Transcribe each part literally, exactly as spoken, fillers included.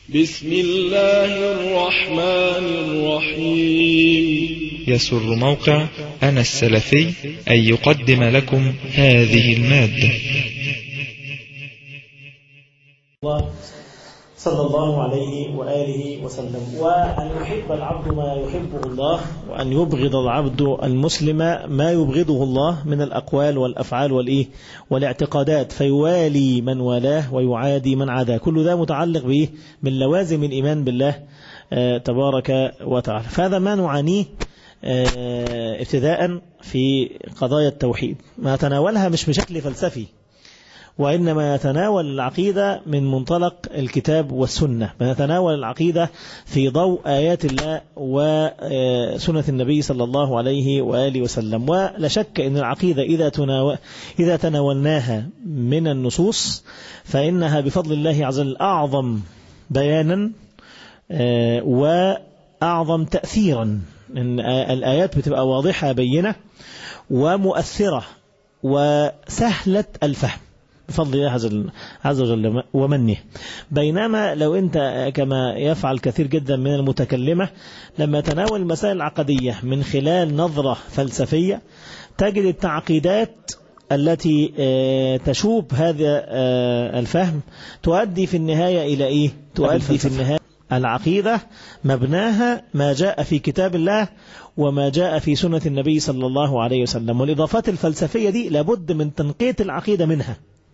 بسم الله الرحمن الرحيم. يسر موقع أنا السلفي أن يقدم لكم هذه المادة. صلى الله عليه وآله وسلم. وأن يحب العبد ما يحبه الله، وأن يبغض العبد المسلم ما يبغضه الله من الأقوال والأفعال والإيه والاعتقادات، فيوالي من والاه ويعادي من عاداه. كل ده متعلق بإيه؟ من لوازم الإيمان بالله تبارك وتعالى. فهذا ما نعانيه ابتداء في قضايا التوحيد، ما تناولها مش بشكل فلسفي، وإنما يتناول العقيدة من منطلق الكتاب والسنة، بنتناول العقيدة في ضوء آيات الله وسنة النبي صلى الله عليه وآله وسلم. ولا شك أن العقيدة إذا تناول إذا تناولناها من النصوص فإنها بفضل الله عز وجل أعظم بيانا وأعظم تأثيرا. إن الآيات بتبقى واضحة بينة ومؤثرة وسهلة الفهم بفضل الله عز وجل ومنه. بينما لو أنت كما يفعل كثير جدا من المتكلمة لما تناول المسائل العقدية من خلال نظرة فلسفية، تجد التعقيدات التي تشوب هذا الفهم تؤدي في النهاية إلى إيه؟ تؤدي في النهاية العقيدة مبناها ما جاء في كتاب الله وما جاء في سنة النبي صلى الله عليه وسلم. والإضافات الفلسفية دي لابد من تنقية العقيدة منها،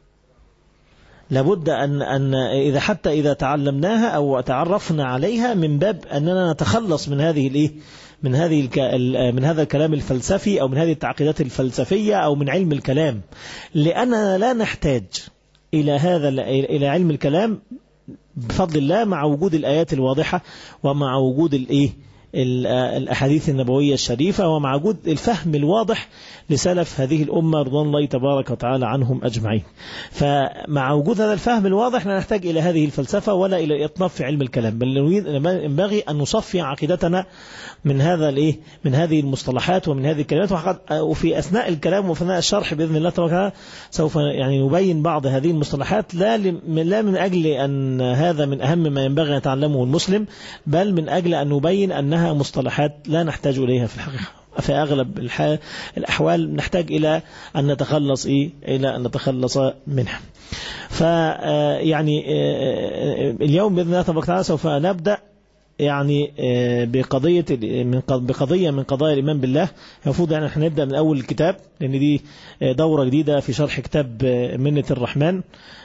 لابد أن, أن إذا حتى إذا تعلمناها أو تعرفنا عليها من باب أننا نتخلص من هذه الإيه من هذه من هذا الكلام الفلسفي أو من هذه التعقيدات الفلسفية أو من علم الكلام، لأننا لا نحتاج إلى هذا إلى علم الكلام بفضل الله مع وجود الآيات الواضحة ومع وجود الإيه الأحاديث النبوية الشريفة ومع وجود الفهم الواضح لسلف هذه الأمة رضوان الله تبارك وتعالى عنهم أجمعين. فمع وجود هذا الفهم الواضح لا نحتاج إلى هذه الفلسفة ولا إلى إطناب في علم الكلام، بل ينبغي أن نصفي عقيدتنا من هذا الإيه من هذه المصطلحات ومن هذه الكلمات. وفي أثناء الكلام وفي أثناء الشرح بإذن الله تبارك وتعالى سوف يعني نبين بعض هذه المصطلحات لا لا من أجل أن هذا من أهم ما ينبغي أن يتعلمه المسلم، بل من أجل أن نبين أنها مصطلحات لا نحتاج إليها في الحقيقة. في أغلب الأحوال نحتاج إلى أن نتخلص إيه إلى أن نتخلص منها. فيعني اليوم بإذن الله تبارك وتعالى سوف نبدأ يعني بقضية من بقضية من قضايا الإيمان بالله. المفروض يعني احنا نبدأ من أول الكتاب، لأن دي دورة جديدة في شرح كتاب منة الرحمن،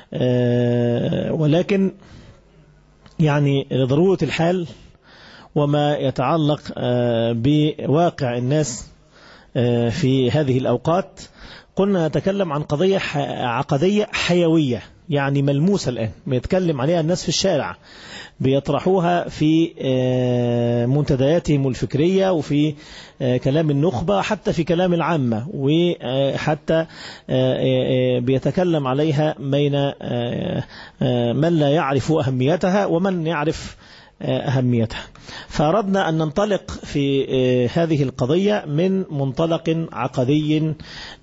ولكن يعني لضرورة الحال وما يتعلق بواقع الناس في هذه الأوقات قلنا نتكلم عن قضية عقدية حيوية يعني ملموسة الآن بيتكلم عليها الناس في الشارع، بيطرحوها في منتدياتهم الفكرية وفي كلام النخبة حتى في كلام العامة، وحتى بيتكلم عليها بين من لا يعرف أهميتها ومن يعرف أهميتها. فأردنا أن ننطلق في هذه القضية من منطلق عقدي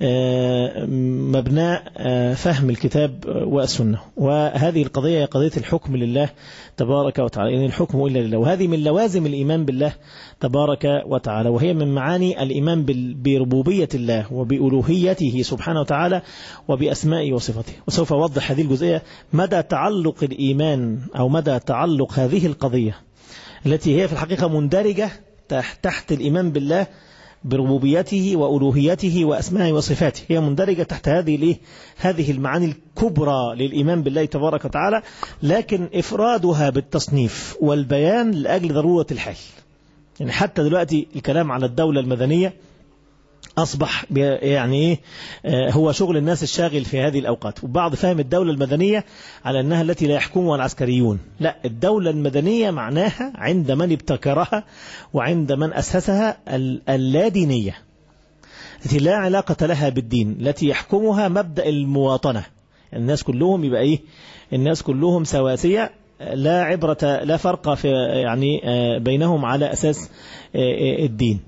مبنى فهم الكتاب والسنة. وهذه القضية هي قضية الحكم لله تبارك وتعالى، إن الحكم إلا لله، وهذه من لوازم الإيمان بالله تبارك وتعالى، وهي من معاني الإيمان بربوبية الله وبألوهيته سبحانه وتعالى وبأسمائه وصفاته. وسوف أوضح هذه الجزئية مدى تعلق الإيمان أو مدى تعلق هذه القضية التي هي في الحقيقة مندرجة تحت الإيمان بالله بربوبيته وألوهيته وأسمائه وصفاته، هي مندرجة تحت هذه هذه المعاني الكبرى للإيمان بالله تبارك وتعالى، لكن إفرادها بالتصنيف والبيان لأجل ضرورة الحال. يعني حتى دلوقتي الكلام على الدولة المدنية أصبح يعني إيه هو شغل الناس الشاغل في هذه الأوقات، وبعض فهم الدولة المدنية على أنها التي لا يحكمها العسكريون. لا، الدولة المدنية معناها عند من ابتكرها وعند من أسسها اللادينية التي لا علاقة لها بالدين، التي يحكمها مبدأ المواطنة. الناس كلهم يبقى إيه الناس كلهم سواسية، لا عبرة لا فرق في يعني بينهم على أساس الدين.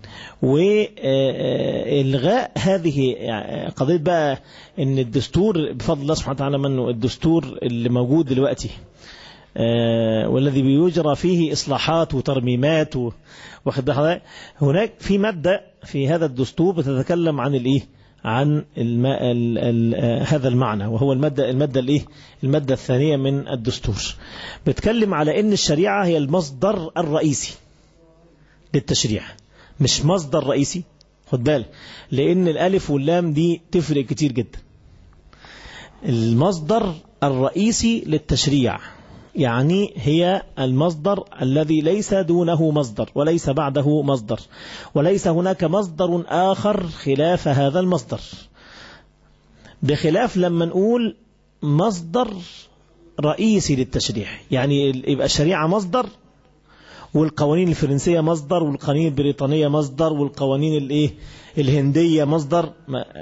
وإلغاء هذه قضية بقى إن الدستور بفضل الله سبحانه وتعالى منه الدستور اللي موجود دلوقتي آه والذي بيجرى فيه إصلاحات وترميمات و... هناك في مادة في هذا الدستور بتتكلم عن الإيه عن الم... ال... ال... هذا المعنى، وهو المادة المادة الإيه المادة الثانية من الدستور، بتكلم على إن الشريعة هي المصدر الرئيسي للتشريع، مش مصدر رئيسي. خد بالك، لأن الألف واللام دي تفرق كتير جدا. المصدر الرئيسي للتشريع يعني هي المصدر الذي ليس دونه مصدر وليس بعده مصدر، وليس هناك مصدر آخر خلاف هذا المصدر، بخلاف لما نقول مصدر رئيسي للتشريع، يعني يبقى الشريعة مصدر، والقوانين الفرنسية مصدر، والقوانين البريطانية مصدر، والقوانين الايه الهندية مصدر،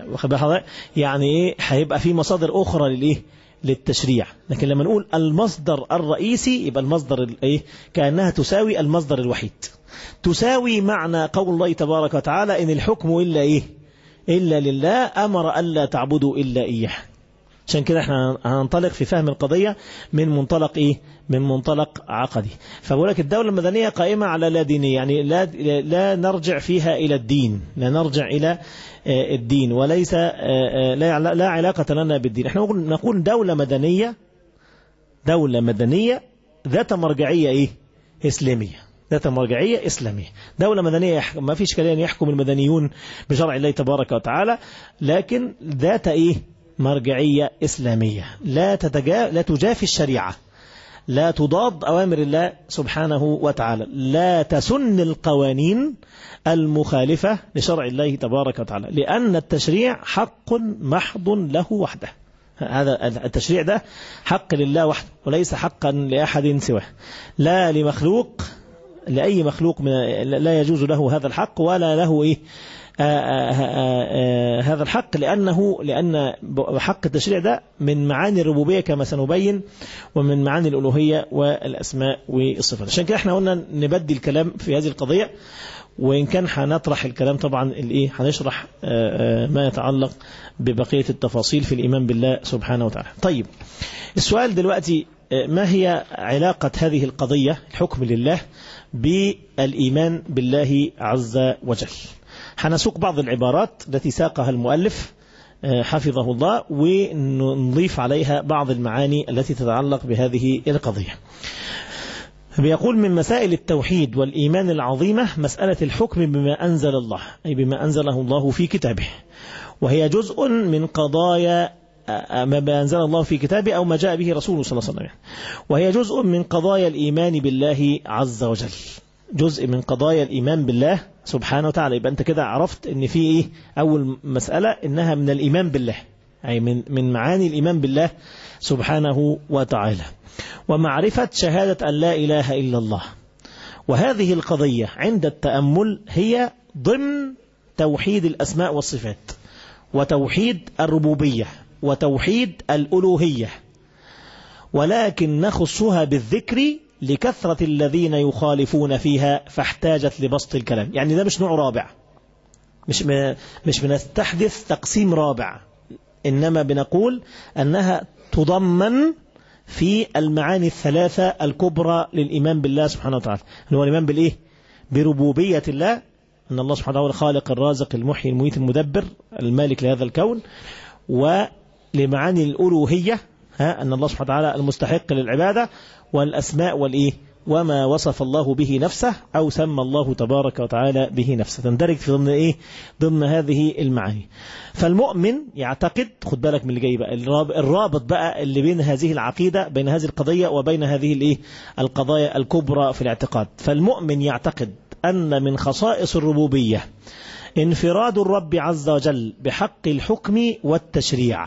يعني ايه هيبقى في مصادر أخرى للايه للتشريع. لكن لما نقول المصدر الرئيسي يبقى المصدر الايه كأنها تساوي المصدر الوحيد، تساوي معنى قول الله تبارك وتعالى إن الحكم إلا ايه إلا لله أمر ألا تعبدوا إلا إياه. عشان كده احنا هننطلق في فهم القضية من منطلق ايه من منطلق عقدي. فبقول لك الدولة المدنية قائمة على لا دينية، يعني لا لا نرجع فيها إلى الدين، لا نرجع إلى الدين، وليس لا لا علاقة لنا بالدين. احنا نقول دولة مدنية، دولة مدنية ذات مرجعية ايه إسلامية، ذات مرجعية إسلامية. دولة مدنية ما فيش كلام يحكم المدنيون بشرع الله تبارك وتعالى، لكن ذات ايه مرجعية إسلامية، لا تتجا لا تجافي الشريعة، لا تضاد أوامر الله سبحانه وتعالى، لا تسن القوانين المخالفة لشرع الله تبارك وتعالى، لأن التشريع حق محض له وحده. هذا التشريع ده حق لله وحده وليس حقا لأحد سواه، لا لمخلوق، لأي مخلوق من لا يجوز له هذا الحق ولا له إيه آآ آآ هذا الحق، لأنه لأن حق التشريع ده من معاني الربوبية كما سنبين، ومن معاني الألوهية والأسماء والصفات. عشان كده احنا قلنا نبدي الكلام في هذه القضية، وإن كان هنطرح الكلام طبعا الإيه هنشرح ما يتعلق ببقية التفاصيل في الإيمان بالله سبحانه وتعالى. طيب السؤال دلوقتي، ما هي علاقة هذه القضية الحكم لله بالإيمان بالله عز وجل؟ هنسوق بعض العبارات التي ساقها المؤلف حفظه الله، ونضيف عليها بعض المعاني التي تتعلق بهذه القضية. بيقول من مسائل التوحيد والإيمان العظيمة مسألة الحكم بما أنزل الله، أي بما أنزله الله في كتابه، وهي جزء من قضايا ما أنزل الله في كتابه أو ما جاء به رسوله صلى الله عليه وسلم، وهي جزء من قضايا الإيمان بالله عز وجل، جزء من قضايا الإيمان بالله سبحانه وتعالى. يبقى أنت كده عرفت أن في إيه أول مسألة إنها من الإيمان بالله، أي من من معاني الإيمان بالله سبحانه وتعالى، ومعرفة شهادة أن لا إله إلا الله. وهذه القضية عند التأمل هي ضمن توحيد الأسماء والصفات، وتوحيد الربوبية، وتوحيد الألوهية، ولكن نخصها بالذكر لكثرة الذين يخالفون فيها فاحتاجت لبسط الكلام. يعني ده مش نوع رابع، مش مش بنستحدث تقسيم رابع، إنما بنقول أنها تضمن في المعاني الثلاثة الكبرى للإيمان بالله سبحانه وتعالى، اللي هو الإيمان بالإيه؟ بربوبية الله، أن الله سبحانه وتعالى الخالق الرازق المحيي المميت المدبر المالك لهذا الكون، ولمعاني الألوهية، ها أن الله سبحانه وتعالى المستحق للعبادة، والأسماء والإيه وما وصف الله به نفسه أو سمى الله تبارك وتعالى به نفسه، تندرج في ضمن إيه ضمن هذه المعاني. فالمؤمن يعتقد، خد بالك من اللي جاي بقى، الرابط بقى اللي بين هذه العقيدة، بين هذه القضية وبين هذه الإيه القضايا الكبرى في الاعتقاد. فالمؤمن يعتقد أن من خصائص الربوبية انفراد الرب عز وجل بحق الحكم والتشريع.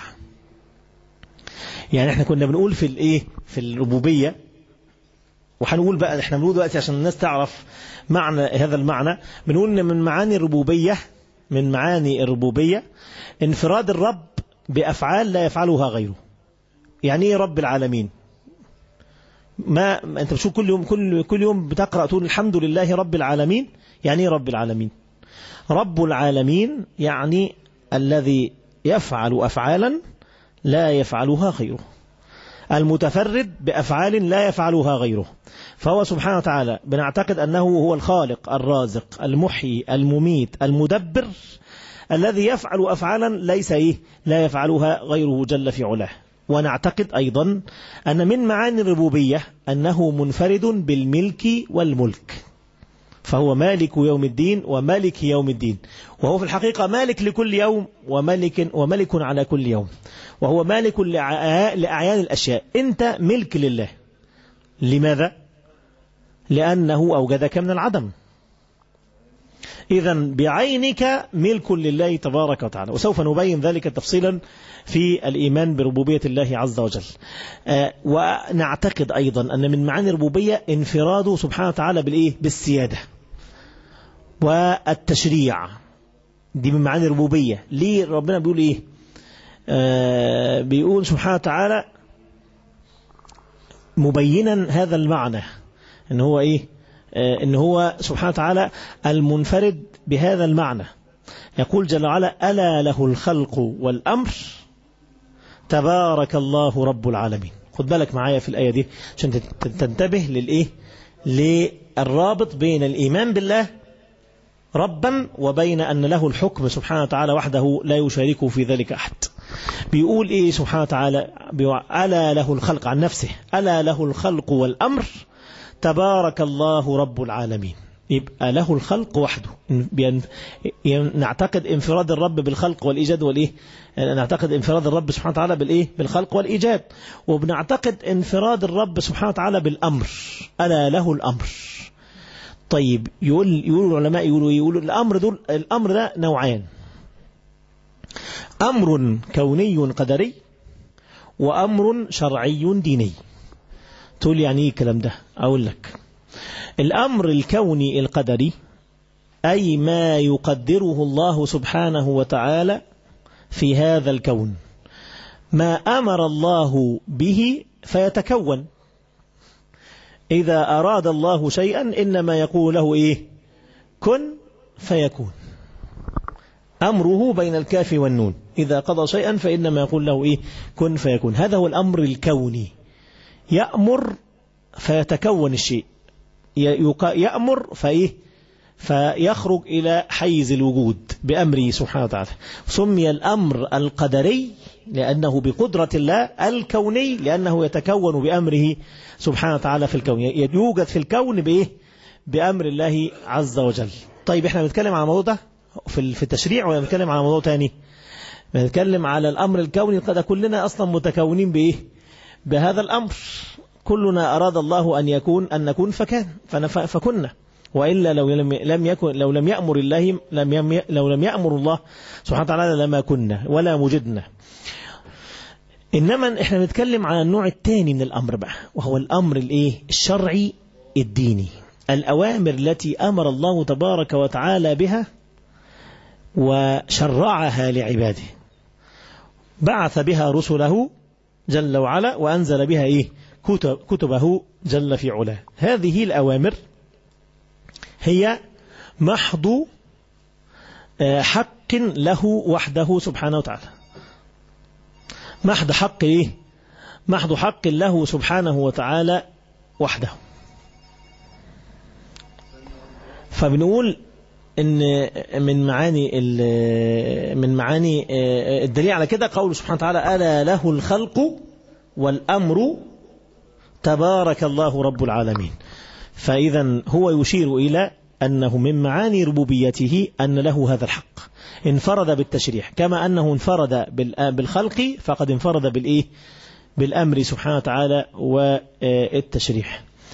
يعني احنا كنا بنقول في الايه في الربوبية، وهنقول بقى احنا بنقول دلوقتي عشان الناس تعرف معنى هذا المعنى، بنقول ان من معاني الربوبية من معاني الربوبية انفراد الرب بأفعال لا يفعلها غيره. يعني ايه رب العالمين؟ ما انت بتشوف كل يوم كل كل يوم بتقرأ تقول الحمد لله رب العالمين. يعني ايه رب العالمين؟ رب العالمين يعني الذي يفعل أفعالا لا يفعلها غيره، المتفرد بأفعال لا يفعلها غيره. فهو سبحانه وتعالى بنعتقد أنه هو الخالق الرازق المحيي المميت المدبر الذي يفعل أفعالا ليس إيه لا يفعلها غيره جل في علاه. ونعتقد أيضا أن من معاني الربوبية أنه منفرد بالملك والملك، فهو مالك يوم الدين ومالك يوم الدين، وهو في الحقيقة مالك لكل يوم وملك, وملك على كل يوم، وهو مالك لأعيان الأشياء. أنت ملك لله. لماذا؟ لأنه أوجدك من العدم، إذن بعينك ملك لله تبارك وتعالى. وسوف نبين ذلك تفصيلا في الإيمان بربوبية الله عز وجل. آه ونعتقد أيضا أن من معاني الربوبية انفراده سبحانه وتعالى بالإيه؟ بالسيادة والتشريع. دي من معاني الربوبية. ليه ربنا بيقول إيه؟ آه بيقول سبحانه وتعالى مبينا هذا المعنى إن هو إيه؟ آه إن هو سبحانه وتعالى المنفرد بهذا المعنى. يقول جل وعلا: ألا له الخلق والأمر تبارك الله رب العالمين. خد بالك معايا في الآية دي عشان تنتبه للإيه؟ للرابط بين الإيمان بالله ربا وبين أن له الحكم سبحانه وتعالى وحده لا يشاركه في ذلك أحد. بيقول إيه سبحانه وتعالى؟ ألا له الخلق عن نفسه، ألا له الخلق والأمر تبارك الله رب العالمين. يبقى له الخلق وحده. نعتقد انفراد الرب بالخلق والإيجاد والإيه؟ نعتقد انفراد الرب سبحانه وتعالى بالإيه؟ بالخلق والإيجاد. وبنعتقد انفراد الرب سبحانه وتعالى بالأمر، ألا له الأمر. طيب يقول يقول العلماء يقولوا يقولوا الأمر دول الأمر ده نوعان: أمر كوني قدري وأمر شرعي ديني. تقول يعني ايه الكلام ده؟ أقول لك: الأمر الكوني القدري أي ما يقدره الله سبحانه وتعالى في هذا الكون، ما أمر الله به فيتكون. إذا أراد الله شيئا إنما يقول له إيه؟ كن فيكون. أمره بين الكاف والنون، إذا قضى شيئا فإنما يقول له إيه؟ كن فيكون. هذا هو الأمر الكوني، يأمر فيتكون الشيء، يأمر فإيه؟ فيخرج إلى حيز الوجود بأمره سبحانه وتعالى. سمي الأمر القدري لأنه بقدرة الله، الكوني لأنه يتكون بأمره سبحانه وتعالى في الكون، يوجد في الكون بإيه؟ بأمر الله عز وجل. طيب احنا بنتكلم على الموضوع ده في التشريع ولا بنتكلم على موضوع تاني؟ بنتكلم على الأمر الكوني. قد كلنا أصلا متكونين بإيه؟ بهذا الأمر. كلنا أراد الله أن يكون أن نكون فكان فكنا، وإلا لو لم لم يكن لو لم يأمر الله لم يم لو لم يأمر الله سبحانه وتعالى لما كنا ولا وجدنا. إنما إحنا بنتكلم على النوع الثاني من الأمر بقى، وهو الأمر الإيه؟ الشرعي الديني. الأوامر التي أمر الله تبارك وتعالى بها وشرعها لعباده، بعث بها رسله جل وعلا وأنزل بها إيه؟ كتب كتبه جل في علاه. هذه الأوامر هي محض حق له وحده سبحانه وتعالى، محض حق إيه؟ محض حق له سبحانه وتعالى وحده. فبنقول إن من معاني من معاني الدليل على كده قوله سبحانه وتعالى: ألا له الخلق والأمر تبارك الله رب العالمين. فإذا هو يشير إلى أنه من معاني ربوبيته أن له هذا الحق، انفرد بالتشريع كما أنه انفرد بالخلق، فقد انفرد بالإيه؟ بالأمر سبحانه وتعالى والتشريع.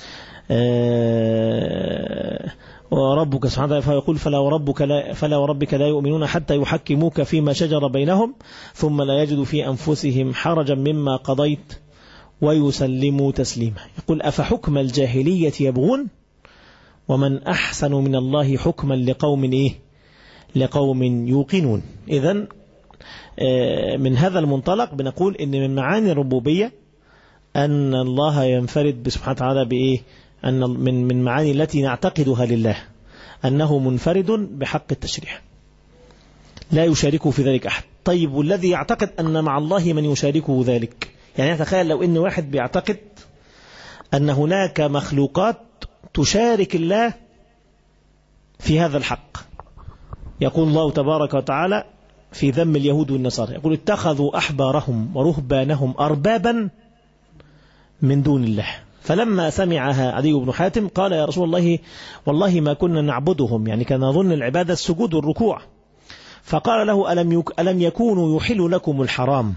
وربك سبحانه وتعالى فيقول: فلا وربك لا, فلا وربك لا يؤمنون حتى يحكموك فيما شجر بينهم ثم لا يجدوا في أنفسهم حرجا مما قضيت ويسلموا تسليما. يقول: أفحكم الجاهلية يبغون ومن أحسن من الله حكما لقوم إيه؟ لقوم يوقنون. إذن من هذا المنطلق بنقول إن من معاني الربوبية أن الله ينفرد سبحانه وتعالى بإيه؟ أن من من معاني التي نعتقدها لله أنه منفرد بحق التشريع لا يشاركه في ذلك أحد. طيب والذي يعتقد أن مع الله من يشاركه ذلك يعني تخيل لو إن واحد بيعتقد أن هناك مخلوقات تشارك الله في هذا الحق. يقول الله تبارك وتعالى في ذم اليهود والنصارى، يقول اتخذوا أحبارهم ورهبانهم أربابا من دون الله. فلما سمعها عدي بن حاتم قال يا رسول الله والله ما كنا نعبدهم، يعني كان نظن العبادة السجود والركوع. فقال له ألم, يك ألم يكونوا يحل لكم الحرام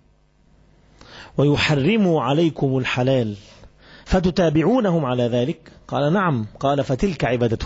ويحرموا عليكم الحلال فتتابعونهم على ذلك؟ قال نعم. قال فتلك عبادتهم.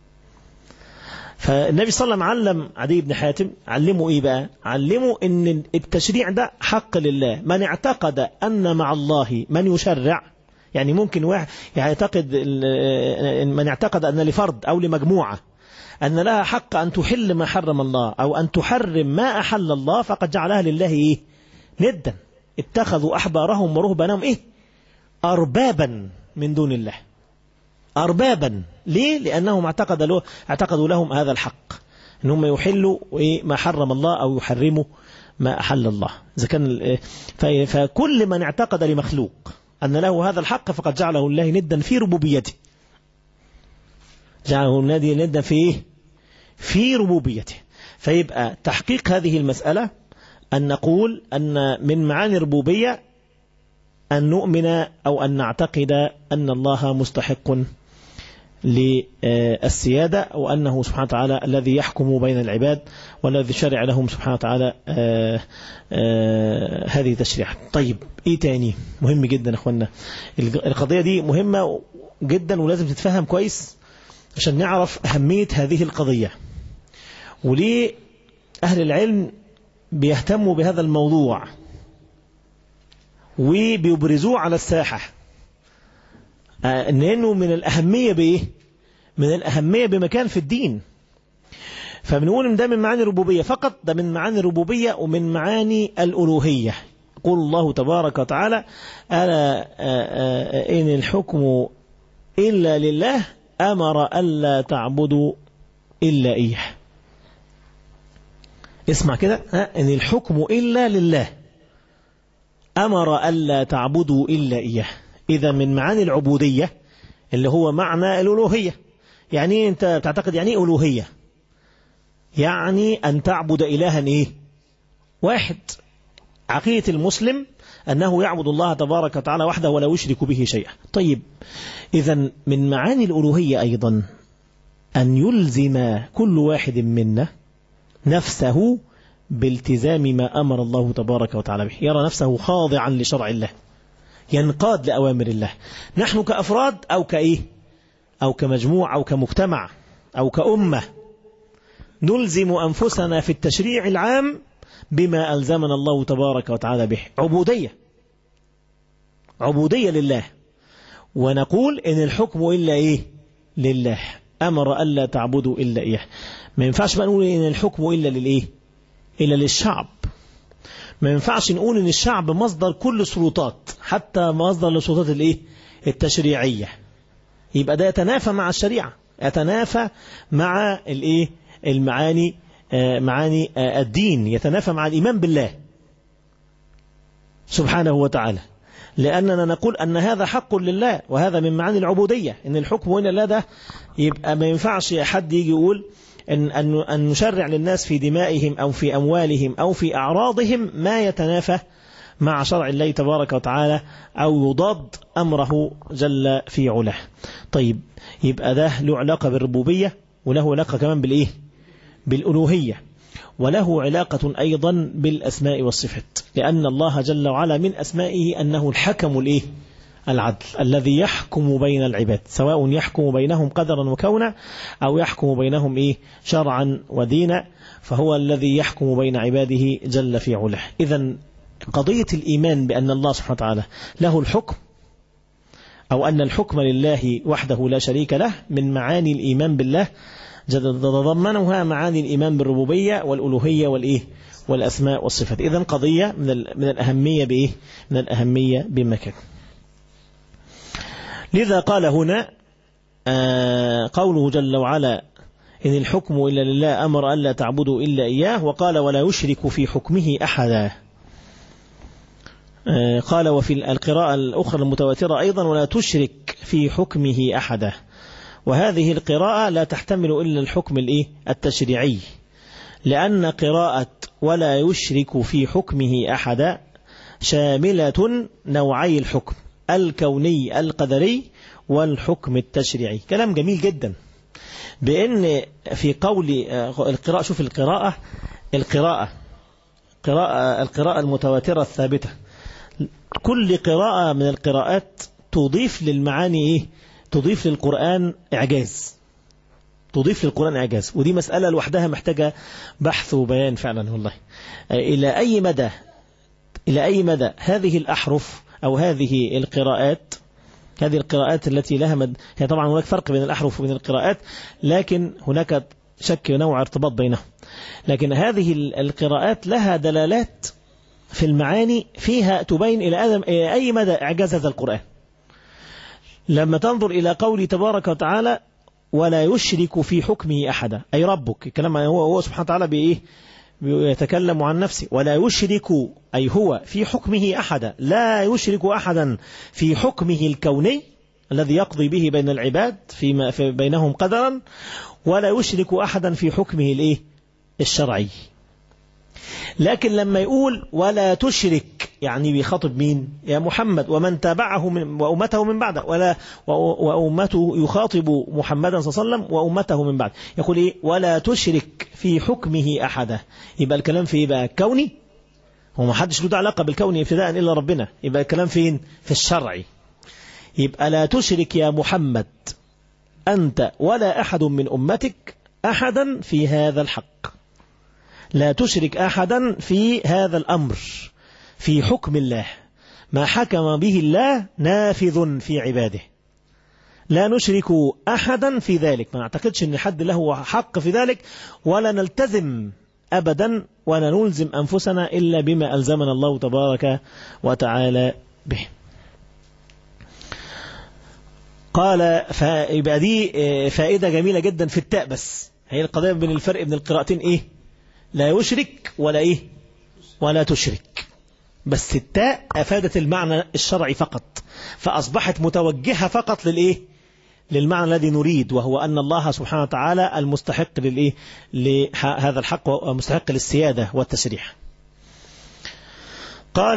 فالنبي صلى الله عليه وسلم علم عدي بن حاتم، علمه إيه بقى؟ علمه أن التشريع ده حق لله. من اعتقد أن مع الله من يشرع، يعني ممكن واحد يعتقد، من اعتقد أن لفرد أو لمجموعة أن لها حق أن تحل ما حرم الله أو أن تحرم ما أحل الله، فقد جعلها لله إيه؟ ندا. اتخذوا أحبارهم ورهبانهم إيه؟ أربابا من دون الله. أربابا. ليه؟ لأنهم اعتقد له اعتقدوا لهم هذا الحق، أنهم يحلوا ما حرم الله أو يحرموا ما أحل الله. إذا كان فكل من اعتقد لمخلوق أن له هذا الحق فقد جعله الله ندا في ربوبيته. جعله النادي ندا في إيه؟ في ربوبيته. فيبقى تحقيق هذه المسألة أن نقول أن من معاني الربوبية أن نؤمن أو أن نعتقد أن الله مستحق للسيادة، أو أنه سبحانه وتعالى الذي يحكم بين العباد والذي شرع لهم سبحانه وتعالى آآ آآ هذه تشريعات. طيب إيه تاني مهم جدا أخوانا؟ القضية دي مهمة جدا ولازم تتفهم كويس عشان نعرف أهمية هذه القضية، وليه أهل العلم بيهتموا بهذا الموضوع وبيبرزوه على الساحة. أنه من الأهمية بإيه؟ من الأهمية بمكان في الدين. فبنقول إن ده من معاني الربوبية فقط، ده من معاني الربوبية ومن معاني الألوهية. يقول الله تبارك وتعالى ألا إن الحكم إلا لله أمر ألا تعبدوا إلا إياه. اسمع كده، إن الحكم إلا لله أمر ألا تعبدوا إلا إياه. إذا من معاني العبودية اللي هو معنى الألوهية. يعني أنت تعتقد يعني إيه ألوهية؟ يعني أن تعبد إلها إيه؟ واحد. عقيدة المسلم أنه يعبد الله تبارك وتعالى وحده ولا يشرك به شيئا. طيب إذا من معاني الألوهية أيضا أن يلزم كل واحد منا نفسه بالتزام ما أمر الله تبارك وتعالى به، يرى نفسه خاضعا لشرع الله، ينقاد لأوامر الله. نحن كأفراد أو كإيه أو كمجموع أو كمجتمع أو كأمة نلزم أنفسنا في التشريع العام بما ألزمنا الله تبارك وتعالى به. عبودية عبودية لله. ونقول إن الحكم إلا إيه؟ لله أمر ألا تعبدوا إلا إياه. ما ينفعش بقى نقول إن الحكم إلا للإيه؟ إلا للشعب. ما ينفعش نقول إن الشعب مصدر كل سلطات، حتى مصدر للسلطات الإيه؟ التشريعية. يبقى ده يتنافى مع الشريعة، يتنافى مع الإيه؟ المعاني آه معاني آه الدين، يتنافى مع الإيمان بالله سبحانه وتعالى. لأننا نقول أن هذا حق لله، وهذا من معاني العبودية. إن الحكم إلا لله ده يبقى ما ينفعش حد يجي يقول أن أن نشرع للناس في دمائهم أو في أموالهم أو في أعراضهم ما يتنافى مع شرع الله تبارك وتعالى أو يضاد أمره جل في علاه. طيب يبقى ده له علاقة بالربوبية، وله علاقة كمان بالإيه؟ بالألوهية، وله علاقة أيضا بالأسماء والصفات. لأن الله جل وعلا من أسمائه أنه الحكم الإيه؟ العدل، الذي يحكم بين العباد، سواء يحكم بينهم قدرا وكونا أو يحكم بينهم إيه؟ شرعا ودينا، فهو الذي يحكم بين عباده جل في علاه. إذن قضية الإيمان بأن الله سبحانه وتعالى له الحكم، أو أن الحكم لله وحده لا شريك له، من معاني الإيمان بالله، تتضمنها معاني الإيمان بالربوبية والألوهية والإيه؟ والأسماء والصفات. إذن قضية من من الأهمية بإيه؟ من الأهمية بمكان. لذا قال هنا آه قوله جل وعلا إن الحكم إلا لله أمر ألا تعبدوا إلا إياه، وقال ولا يشرك في حكمه أحدا. قال وفي القراءة الأخرى المتواترة أيضا ولا تشرك في حكمه أحدا. وهذه القراءة لا تحتمل إلا الحكم الإيه التشريعي، لأن قراءة ولا يشرك في حكمه أحدا شاملة نوعي الحكم الكوني القدري والحكم التشريعي. كلام جميل جدا، بأن في قول القراءة، شوف القراءة القراءة قراءة القراءة المتواترة الثابتة، كل قراءة من القراءات تضيف للمعاني إيه؟ تضيف للقرآن إعجاز، تضيف للقرآن إعجاز، ودي مسألة لوحدها محتاجة بحث وبيان فعلا والله. إلى أي مدى إلى أي مدى هذه الأحرف أو هذه القراءات، هذه القراءات التي لها مد... هي طبعا هناك فرق بين الأحرف وبين القراءات، لكن هناك شك نوع ارتباط بينهم، لكن هذه القراءات لها دلالات في المعاني فيها تبين إلى أدم إلى أي مدى إعجاز هذا القرآن. لما تنظر إلى قوله تبارك وتعالى ولا يشرك في حكمه أحدا، أي ربك، الكلام هو هو سبحانه وتعالى بإيه؟ يتكلم عن نفسه، ولا يشرك أي هو في حكمه أحدا، لا يشرك أحدا في حكمه الكوني الذي يقضي به بين العباد فيما في بينهم قدرا، ولا يشرك أحدا في حكمه الإيه الشرعي. لكن لما يقول ولا تشرك يعني بيخاطب مين؟ يا محمد ومن تابعه من وأمته من بعده، ولا وأمته يخاطب محمدا صلى الله عليه وسلم وأمته من بعد، يقول إيه؟ ولا تشرك في حكمه أحدا. يبقى الكلام في إيه بقى؟ كوني، هو ما حدش له علاقة بالكوني ابتداء إلا ربنا، يبقى الكلام فين؟ في الشرعي. يبقى لا تشرك يا محمد أنت ولا أحد من أمتك أحدا في هذا الحق، لا تشرك أحدا في هذا الأمر، في حكم الله، ما حكم به الله نافذ في عباده، لا نشرك أحدا في ذلك، ما نعتقدش أن حد له حق في ذلك، ولا نلتزم أبدا ولا نلزم أنفسنا إلا بما ألزمنا الله تبارك وتعالى به. قال فيبقى دي فائدة جميلة جدا في التاء، بس هي القضية بين الفرق بين القراءتين إيه؟ لا يشرك ولا إيه؟ ولا تشرك، بس التاء أفادت المعنى الشرعي فقط، فأصبحت متوجهة فقط للإيه؟ للمعنى الذي نريد، وهو أن الله سبحانه وتعالى المستحق للإيه؟ لهذا الحق ومستحق للسيادة والتسريح. قال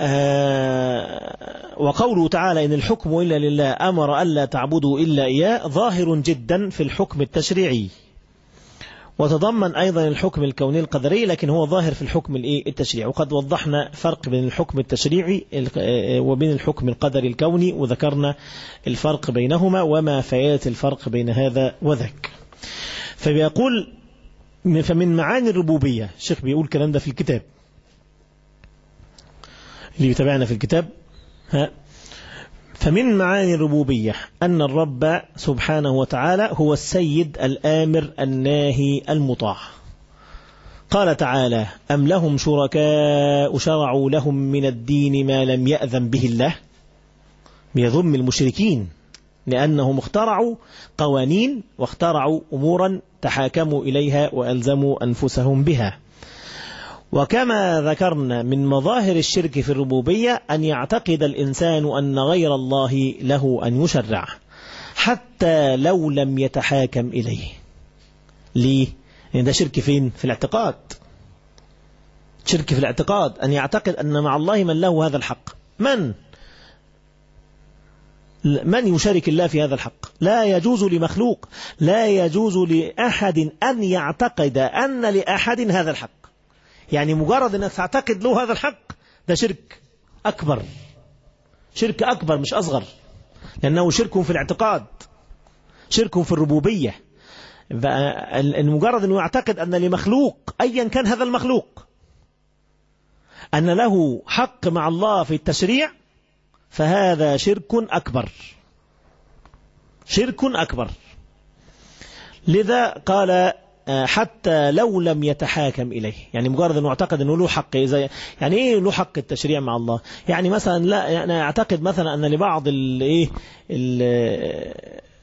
آه وقوله تعالى إن الحكم إلا لله أمر ألا تعبدوا إلا إياه ظاهر جدا في الحكم التشريعي، وتضمن أيضا الحكم الكوني القدري، لكن هو ظاهر في الحكم التشريعي. وقد وضحنا فرق بين الحكم التشريعي وبين الحكم القدري الكوني، وذكرنا الفرق بينهما وما فائدة الفرق بين هذا وذاك. فبيقول فمن معاني الربوبية، الشيخ بيقول الكلام ده في الكتاب اللي يتابعنا في الكتاب، ها فمن معاني الربوبية أن الرب سبحانه وتعالى هو السيد الآمر الناهي المطاع. قال تعالى أم لهم شركاء شرعوا لهم من الدين ما لم يأذن به الله، بيضم المشركين لأنهم اخترعوا قوانين واخترعوا أمورا تحاكموا إليها وألزموا أنفسهم بها. وكما ذكرنا من مظاهر الشرك في الربوبية أن يعتقد الإنسان أن غير الله له أن يشرع حتى لو لم يتحاكم إليه. ليه؟ يعني ده شرك فين؟ في الاعتقاد، شرك في الاعتقاد، أن يعتقد أن مع الله من له هذا الحق. من؟ من يشارك الله في هذا الحق؟ لا يجوز لمخلوق، لا يجوز لأحد أن يعتقد أن لأحد هذا الحق. يعني مجرد أنك تعتقد له هذا الحق ده شرك أكبر، شرك أكبر مش أصغر، لأنه شرك في الاعتقاد، شرك في الربوبية. المجرد أنه يعتقد أن لمخلوق أيا كان هذا المخلوق أن له حق مع الله في التشريع، فهذا شرك أكبر، شرك أكبر. لذا قال حتى لو لم يتحاكم إليه، يعني مجرد أنه يعتقد أنه له حق. إذا يعني إيه له حق التشريع مع الله؟ يعني مثلا لا، يعني أعتقد مثلا أن لبعض الإيه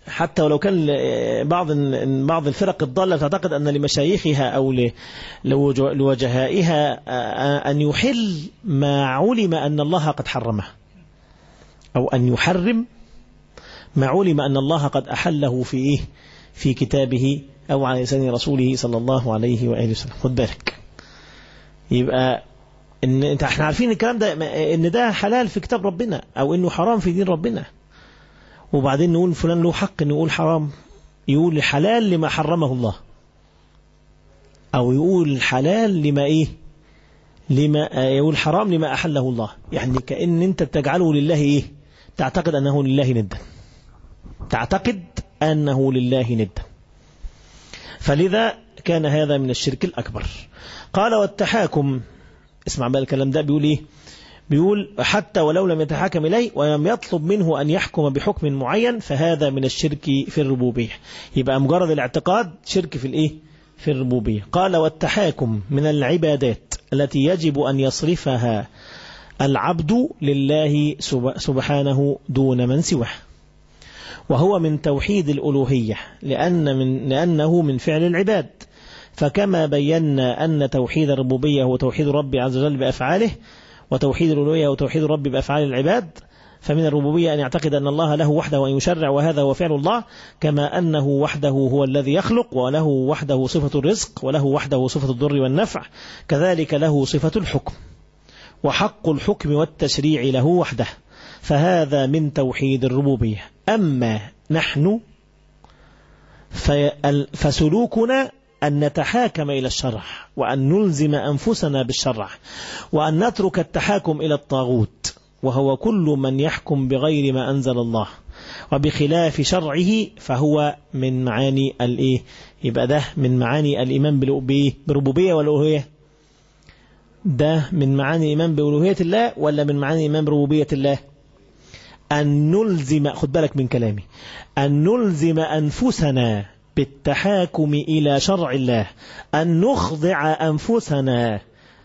حتى ولو كان بعض بعض الفرق الضالة تعتقد أن لمشايخها أو لوجهائها أن يحل ما علم أن الله قد حرمه، أو أن يحرم ما علم أن الله قد أحله في إيه في كتابه أو على لسان رسوله صلى الله عليه وآله وسلم. خد بالك، يبقى إن أنت إحنا عارفين الكلام ده، إن ده حلال في كتاب ربنا أو إنه حرام في دين ربنا، وبعدين نقول فلان له حق إنه يقول حرام، يقول حلال لما حرمه الله، أو يقول حلال لما إيه لما يقول حرام لما أحله الله. يعني كأن أنت تجعله لله إيه تعتقد أنه لله ندا، تعتقد أنه لله ندا. فلذا كان هذا من الشرك الأكبر. قال والتحاكم، اسمع بقى الكلام ده بيقول إيه، بيقول حتى ولو لم يتحاكم إليه ولم يطلب منه أن يحكم بحكم معين فهذا من الشرك في الربوبية. يبقى مجرد الاعتقاد شرك في الإيه في الربوبية. قال والتحاكم من العبادات التي يجب أن يصرفها العبد لله سبحانه دون من سواه، وهو من توحيد الألوهية لأن من لأنه من فعل العباد. فكما بينا أن توحيد الربوبية هو توحيد الرب عز وجل بأفعاله، وتوحيد الألوهية هو توحيد الرب بأفعال العباد، فمن الربوبية أن يعتقد أن الله له وحده وأن يشرع، وهذا هو فعل الله، كما أنه وحده هو الذي يخلق، وله وحده صفة الرزق، وله وحده صفة الضر والنفع، كذلك له صفة الحكم، وحق الحكم والتشريع له وحده، فهذا من توحيد الربوبية. أما نحن فسلوكنا أن نتحاكم إلى الشرع، وأن نلزم أنفسنا بالشرع، وأن نترك التحاكم إلى الطاغوت، وهو كل من يحكم بغير ما أنزل الله وبخلاف شرعه، فهو من معاني الإيه يبقى ده من معاني الإيمان بالربوبية والألوهية. ده من معاني الإيمان بألوهية الله ولا من معاني الإيمان بربوبية الله؟ أن نلزم، خد بالك من كلامي، أن نلزم أنفسنا بالتحاكم إلى شرع الله، أن نخضع أنفسنا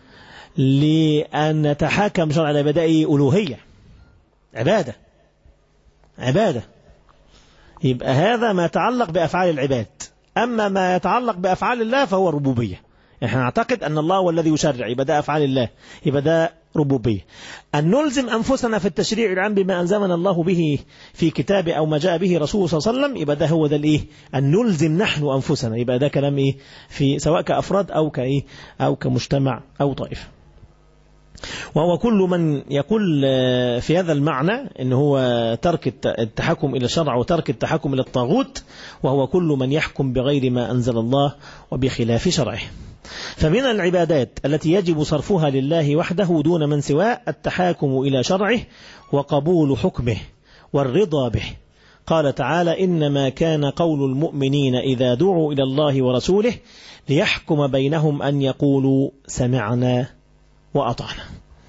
لأن نتحاكم شرع الله. بدأ ألوهية، عبادة عبادة يبقى هذا ما يتعلق بأفعال العباد. أما ما يتعلق بأفعال الله فهو ربوبية. احنا نعتقد أن الله هو الذي يشرع، يبقى ده أفعال الله، يبقى ده ربوبية. أن نلزم أنفسنا في التشريع العام بما ألزمنا الله به في كتابه أو ما جاء به رسوله صلى الله عليه وسلم، يبقى ده هو ده الإيه أن نلزم نحن أنفسنا، يبقى ده كلام إيه في سواء كأفراد أو كإيه أو كمجتمع أو طائفة. وهو كل من يقول في هذا المعنى إن هو ترك التحكم إلى الشرع وترك التحكم إلى الطاغوت، وهو كل من يحكم بغير ما أنزل الله وبخلاف شرعه. فمن العبادات التي يجب صرفها لله وحده دون من سواه التحاكم إلى شرعه وقبول حكمه والرضا به. قال تعالى إنما كان قول المؤمنين إذا دعوا إلى الله ورسوله ليحكم بينهم أن يقولوا سمعنا وأطعنا.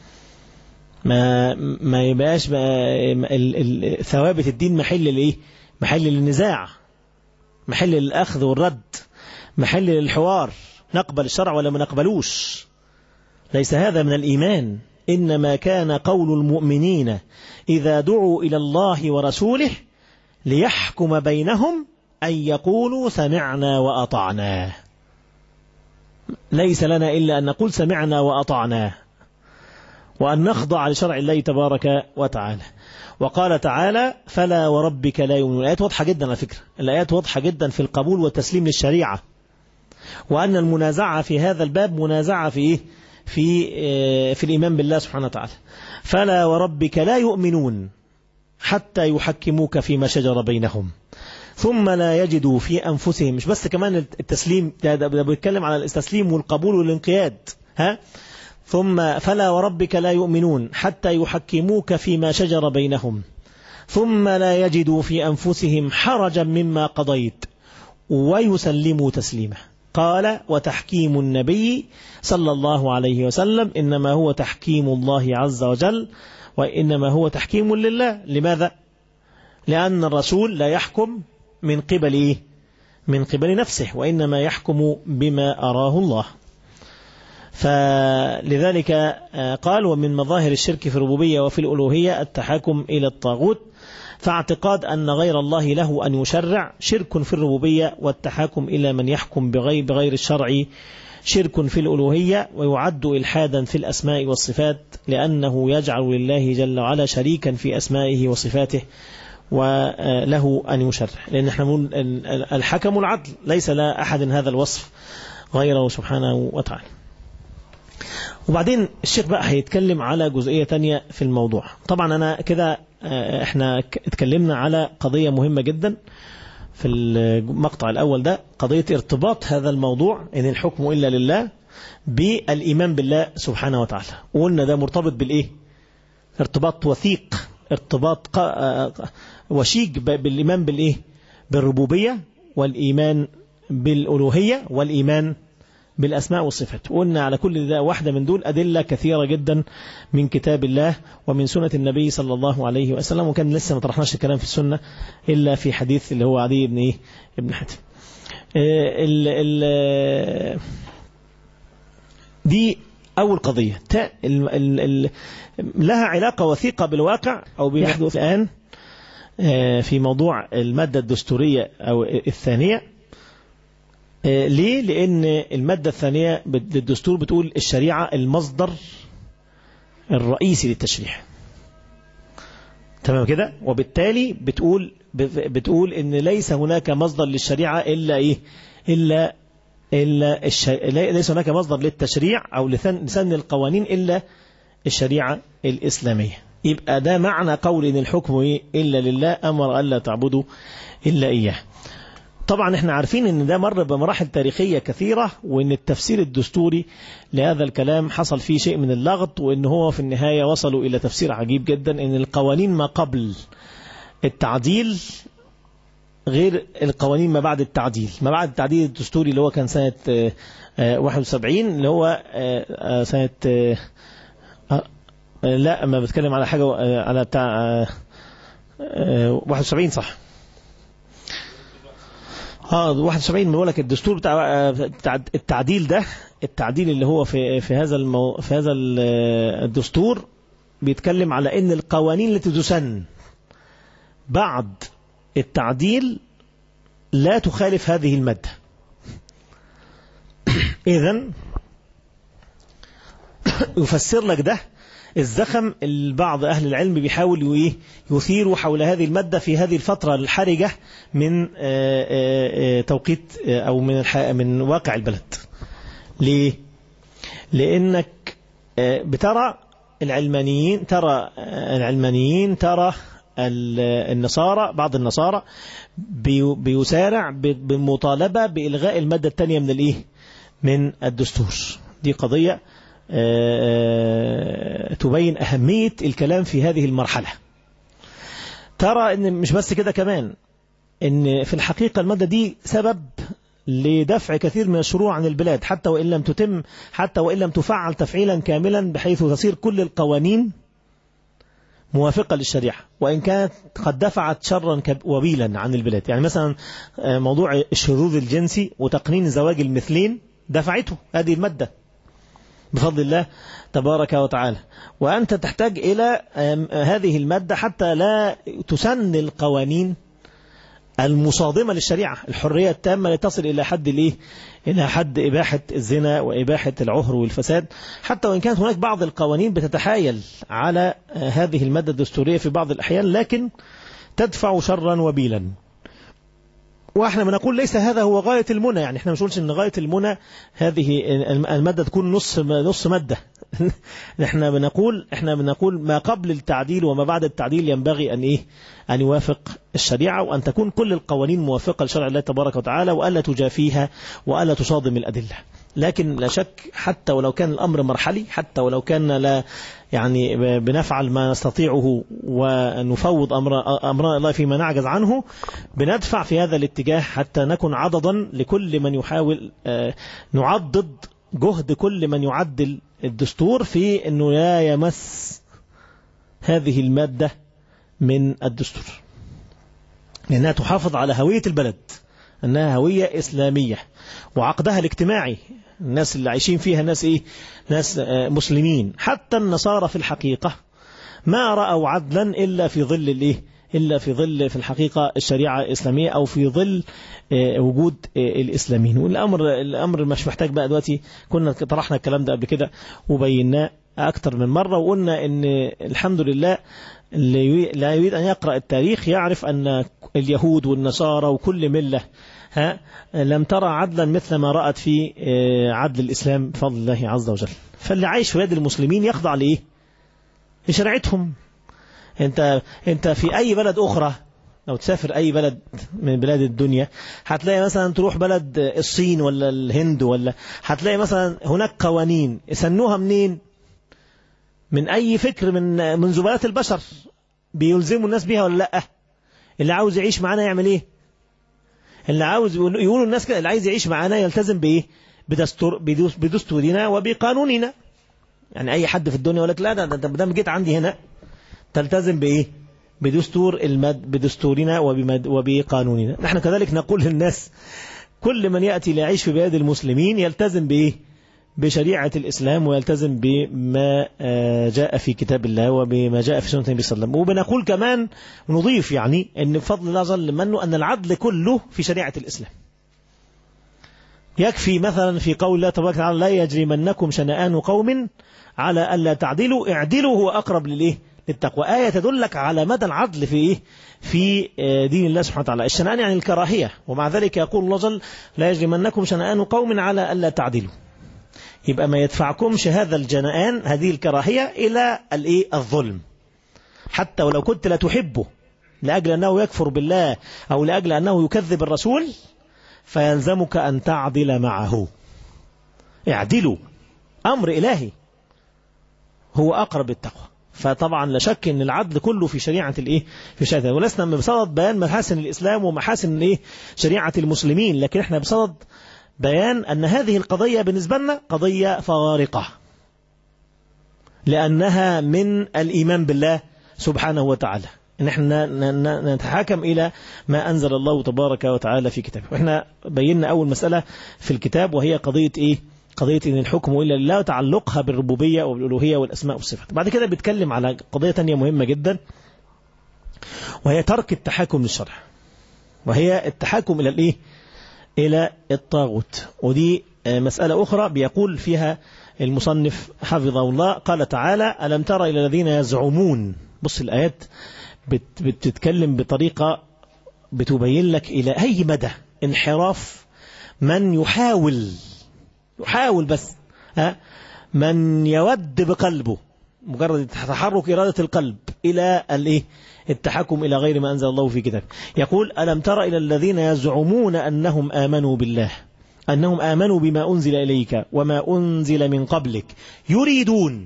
ما ما يبقاش ثوابت الدين محل الايه محل للنزاع، محل للأخذ والرد، محل للحوار، نقبل الشرع ولا ما نقبلوش. ليس هذا من الإيمان. إنما كان قول المؤمنين إذا دعوا إلى الله ورسوله ليحكم بينهم أن يقولوا سمعنا وأطعنا. ليس لنا إلا أن نقول سمعنا وأطعنا وأن نخضع لشرع الله تبارك وتعالى. وقال تعالى فلا وربك لا يؤمنون. الآيات واضحة جدا على فكرة، الآيات واضحة جدا في القبول والتسليم للشريعة، وأن المنازعة في هذا الباب منازعة في إيه؟ في في الإيمان بالله سبحانه وتعالى. فلا وربك لا يؤمنون حتى يحكموك فيما شجر بينهم ثم لا يجدوا في أنفسهم. مش بس كمان التسليم، ده, ده, ده بيتكلم على التسليم والقبول والانقياد. ها ثم فلا وربك لا يؤمنون حتى يحكموك فيما شجر بينهم ثم لا يجدوا في أنفسهم حرجا مما قضيت ويسلموا تسليما. قال وتحكيم النبي صلى الله عليه وسلم إنما هو تحكيم الله عز وجل، وإنما هو تحكيم لله. لماذا؟ لأن الرسول لا يحكم من قبل إيه؟ من قبل نفسه، وإنما يحكم بما أراه الله. فلذلك قال ومن مظاهر الشرك في الربوبية وفي الألوهية التحاكم إلى الطاغوت. فاعتقاد أن غير الله له أن يشرع شرك في الربوبية، والتحاكم إلى من يحكم بغير, بغير الشرع شرك في الألوهية، ويعد إلحادا في الأسماء والصفات لأنه يجعل لله جل وعلا شريكا في أسمائه وصفاته وله أن يشرع، لأن احنا نقول الحكم العدل ليس لا أحد هذا الوصف غيره سبحانه وتعالى. وبعدين الشيخ بقى هيتكلم على جزئية تانية في الموضوع. طبعا أنا كده احنا اتكلمنا على قضية مهمة جدا في المقطع الأول ده، قضية ارتباط هذا الموضوع إن الحكم إلا لله بالإيمان بالله سبحانه وتعالى. وقلنا ده مرتبط بالإيه؟ ارتباط وثيق، ارتباط وشيك بالإيمان بالإيه؟ بالربوبية، والإيمان بالألوهية، والإيمان بالأسماء والصفات. وقلنا على كل ده واحدة من دول أدلة كثيرة جدا من كتاب الله ومن سنة النبي صلى الله عليه وسلم، وكان لسه ما طرحناش الكلام في السنة إلا في حديث اللي هو عدي بن إيه؟ ابن حاتم. ال ال دي أول قضية ال ال ال لها علاقة وثيقة بالواقع أو بيحدث الآن في موضوع المادة الدستورية أو الثانية. ليه؟ لأن المادة الثانية للدستور بتقول الشريعة المصدر الرئيسي للتشريع، تمام كده؟ وبالتالي بتقول بتقول إن ليس هناك مصدر للشريعة إلا إيه؟ إلا إلا الش... ليس هناك مصدر للتشريع أو لسن القوانين إلا الشريعة الإسلامية. يبقى ده معنى قول إن الحكم إيه؟ إلا لله، أمر ألا تعبدوا إلا إياه. طبعا احنا عارفين ان ده مر بمراحل تاريخية كثيرة، وان التفسير الدستوري لهذا الكلام حصل فيه شيء من اللغط، وان هو في النهاية وصلوا الى تفسير عجيب جدا ان القوانين ما قبل التعديل غير القوانين ما بعد التعديل. ما بعد التعديل الدستوري اللي هو كان سنة واحد وسبعين، اللي هو سنة لا ما بتكلم على حاجة على بتاع واحد وسبعين صح؟ اه واحد وسبعين بقول لك الدستور بتاع التعديل ده، التعديل اللي هو في في هذا المو في هذا الدستور بيتكلم على ان القوانين التي تسن بعد التعديل لا تخالف هذه المادة. إذن يفسر لك ده الزخم البعض أهل العلم بيحاول يثيروا حول هذه المادة في هذه الفترة الحرجة من توقيت أو من من واقع البلد. ليه؟ لأنك بترى العلمانيين ترى العلمانيين ترى النصارى بعض النصارى بيسارع بالمطالبة بإلغاء المادة الثانية من الإيه؟ من الدستور. دي قضية تبين أهمية الكلام في هذه المرحلة. ترى إن مش بس كده، كمان إن في الحقيقة المادة دي سبب لدفع كثير من الشروع عن البلاد، حتى وإن لم تتم حتى وإن لم تفعل تفعيلا كاملا بحيث تصير كل القوانين موافقة للشريعة، وإن كانت قد دفعت شرا وبيلا عن البلاد. يعني مثلا موضوع الشذوذ الجنسي وتقنين زواج المثلين دفعته هذه المادة بفضل الله تبارك وتعالى، وأنت تحتاج إلى هذه المادة حتى لا تسن القوانين المصادمة للشريعة، الحرية التامة لتصل إلى حد الإيه؟ إلى حد إباحة الزنا وإباحة العهر والفساد، حتى وإن كانت هناك بعض القوانين بتتحايل على هذه المادة الدستورية في بعض الأحيان، لكن تدفع شرا وبيلا. واحنا بنقول ليس هذا هو غاية المنى، يعني احنا مش نقولش ان غاية المنى هذه المادة تكون نص نص مادة. احنا بنقول احنا بنقول ما قبل التعديل وما بعد التعديل ينبغي ان ايه؟ ان يوافق الشريعة، وان تكون كل القوانين موافقة لشرع الله تبارك وتعالى، والا تجافيها والا تصادم الادلة. لكن لا شك حتى ولو كان الامر مرحلي، حتى ولو كان لا يعني بنفعل ما نستطيعه ونفوض أمر أمر الله فيما نعجز عنه، بندفع في هذا الاتجاه حتى نكون عضدا لكل من يحاول، نعضد جهد كل من يعدل الدستور في أنه لا يمس هذه المادة من الدستور، لأنها تحافظ على هوية البلد، أنها هوية إسلامية وعقدها الاجتماعي. الناس اللي عايشين فيها ناس إيه؟ ناس مسلمين. حتى النصارى في الحقيقة ما رأوا عدلا إلا في ظل الإيه؟ إلا في ظل في الحقيقة الشريعة الإسلامية أو في ظل وجود الإسلاميين. والأمر الأمر مش محتاج بقى دلوقتي، كنا طرحنا الكلام ده قبل كده وبيناه أكتر من مرة، وقلنا إن الحمد لله اللي لا يريد أن يقرأ التاريخ يعرف أن اليهود والنصارى وكل ملة ها لم ترى عدلا مثل ما رأت في عدل الإسلام بفضل الله عز وجل. فاللي عايش في بلاد المسلمين يخضع لإيه؟ لشريعتهم. انت انت في أي بلد أخرى، لو تسافر أي بلد من بلاد الدنيا هتلاقي مثلا تروح بلد الصين ولا الهند، ولا هتلاقي مثلا هناك قوانين يسنوها منين؟ من أي فكر من من زبالات البشر بيلزموا الناس بيها ولا لأ؟ اللي عاوز يعيش معانا يعمل إيه؟ اللي عاوز يقولوا الناس كده، اللي عايز يعيش معانا يلتزم بإيه؟ بدستور بدستورنا وبقانوننا. يعني أي حد في الدنيا يقول لك لا ده ده دام جيت عندي هنا تلتزم بإيه؟ بدستور المد بدستورنا وبمد وبقانوننا. نحن كذلك نقول للناس كل من يأتي ليعيش في بلاد المسلمين يلتزم بإيه؟ بشريعة الإسلام، ويلتزم بما جاء في كتاب الله وبما جاء في سنة النبي صلى الله عليه وسلم. وبنقول كمان نضيف يعني أن بفضل الله جل منه أن العدل كله في شريعة الإسلام. يكفي مثلا في قول الله تبارك وتعالى لا يجرمنكم شنآن قوم على ألا تعدلوا اعدلوا هو أقرب للإيه؟ للتقوى. آية تدلك على مدى العدل في إيه؟ في دين الله سبحانه وتعالى. الشنآن يعني الكراهية، ومع ذلك يقول الله جل لا يجرمنكم شنآن قوم على ألا تعدلوا. يبقى ما يدفعكمش هذا الجنآن هذه الكراهية إلى الإيه؟ الظلم، حتى ولو كنت لا تحبه لأجل أنه يكفر بالله أو لأجل أنه يكذب الرسول، فيلزمك أن تعدل معه. اعدلوا، أمر إلهي هو أقرب التقوى. فطبعا لا شك أن العدل كله في شريعة الإيه؟ في شريعة. ولسنا بصدد بيان محاسن الإسلام ومحاسن الإيه؟ شريعة المسلمين، لكن احنا بصدد بيان أن هذه القضية بالنسبة لنا قضية فارقة، لأنها من الإيمان بالله سبحانه وتعالى، إن احنا نتحاكم إلى ما أنزل الله تبارك وتعالى في كتابه. وإحنا بينا أول مسألة في الكتاب وهي قضية إيه؟ قضية إن الحكم إلا لله وتعلقها بالربوبية والألوهية والأسماء والصفات. بعد كده بيتكلم على قضية تانية مهمة جدا، وهي ترك التحاكم للشرع، وهي التحاكم إلى الإيه؟ إلى الطاغوت. ودي مسألة أخرى بيقول فيها المصنف حفظه الله، قال تعالى ألم تر إلى الذين يزعمون. بص الآيات بتتكلم بطريقة بتبين لك إلى أي مدى انحراف من يحاول يحاول بس ها من يود بقلبه مجرد تحرك إرادة القلب إلى الإيه؟ التحكم إلى غير ما أنزل الله في كتابه. يقول ألم تر إلى الذين يزعمون أنهم آمنوا بالله أنهم آمنوا بما أنزل إليك وما أنزل من قبلك يريدون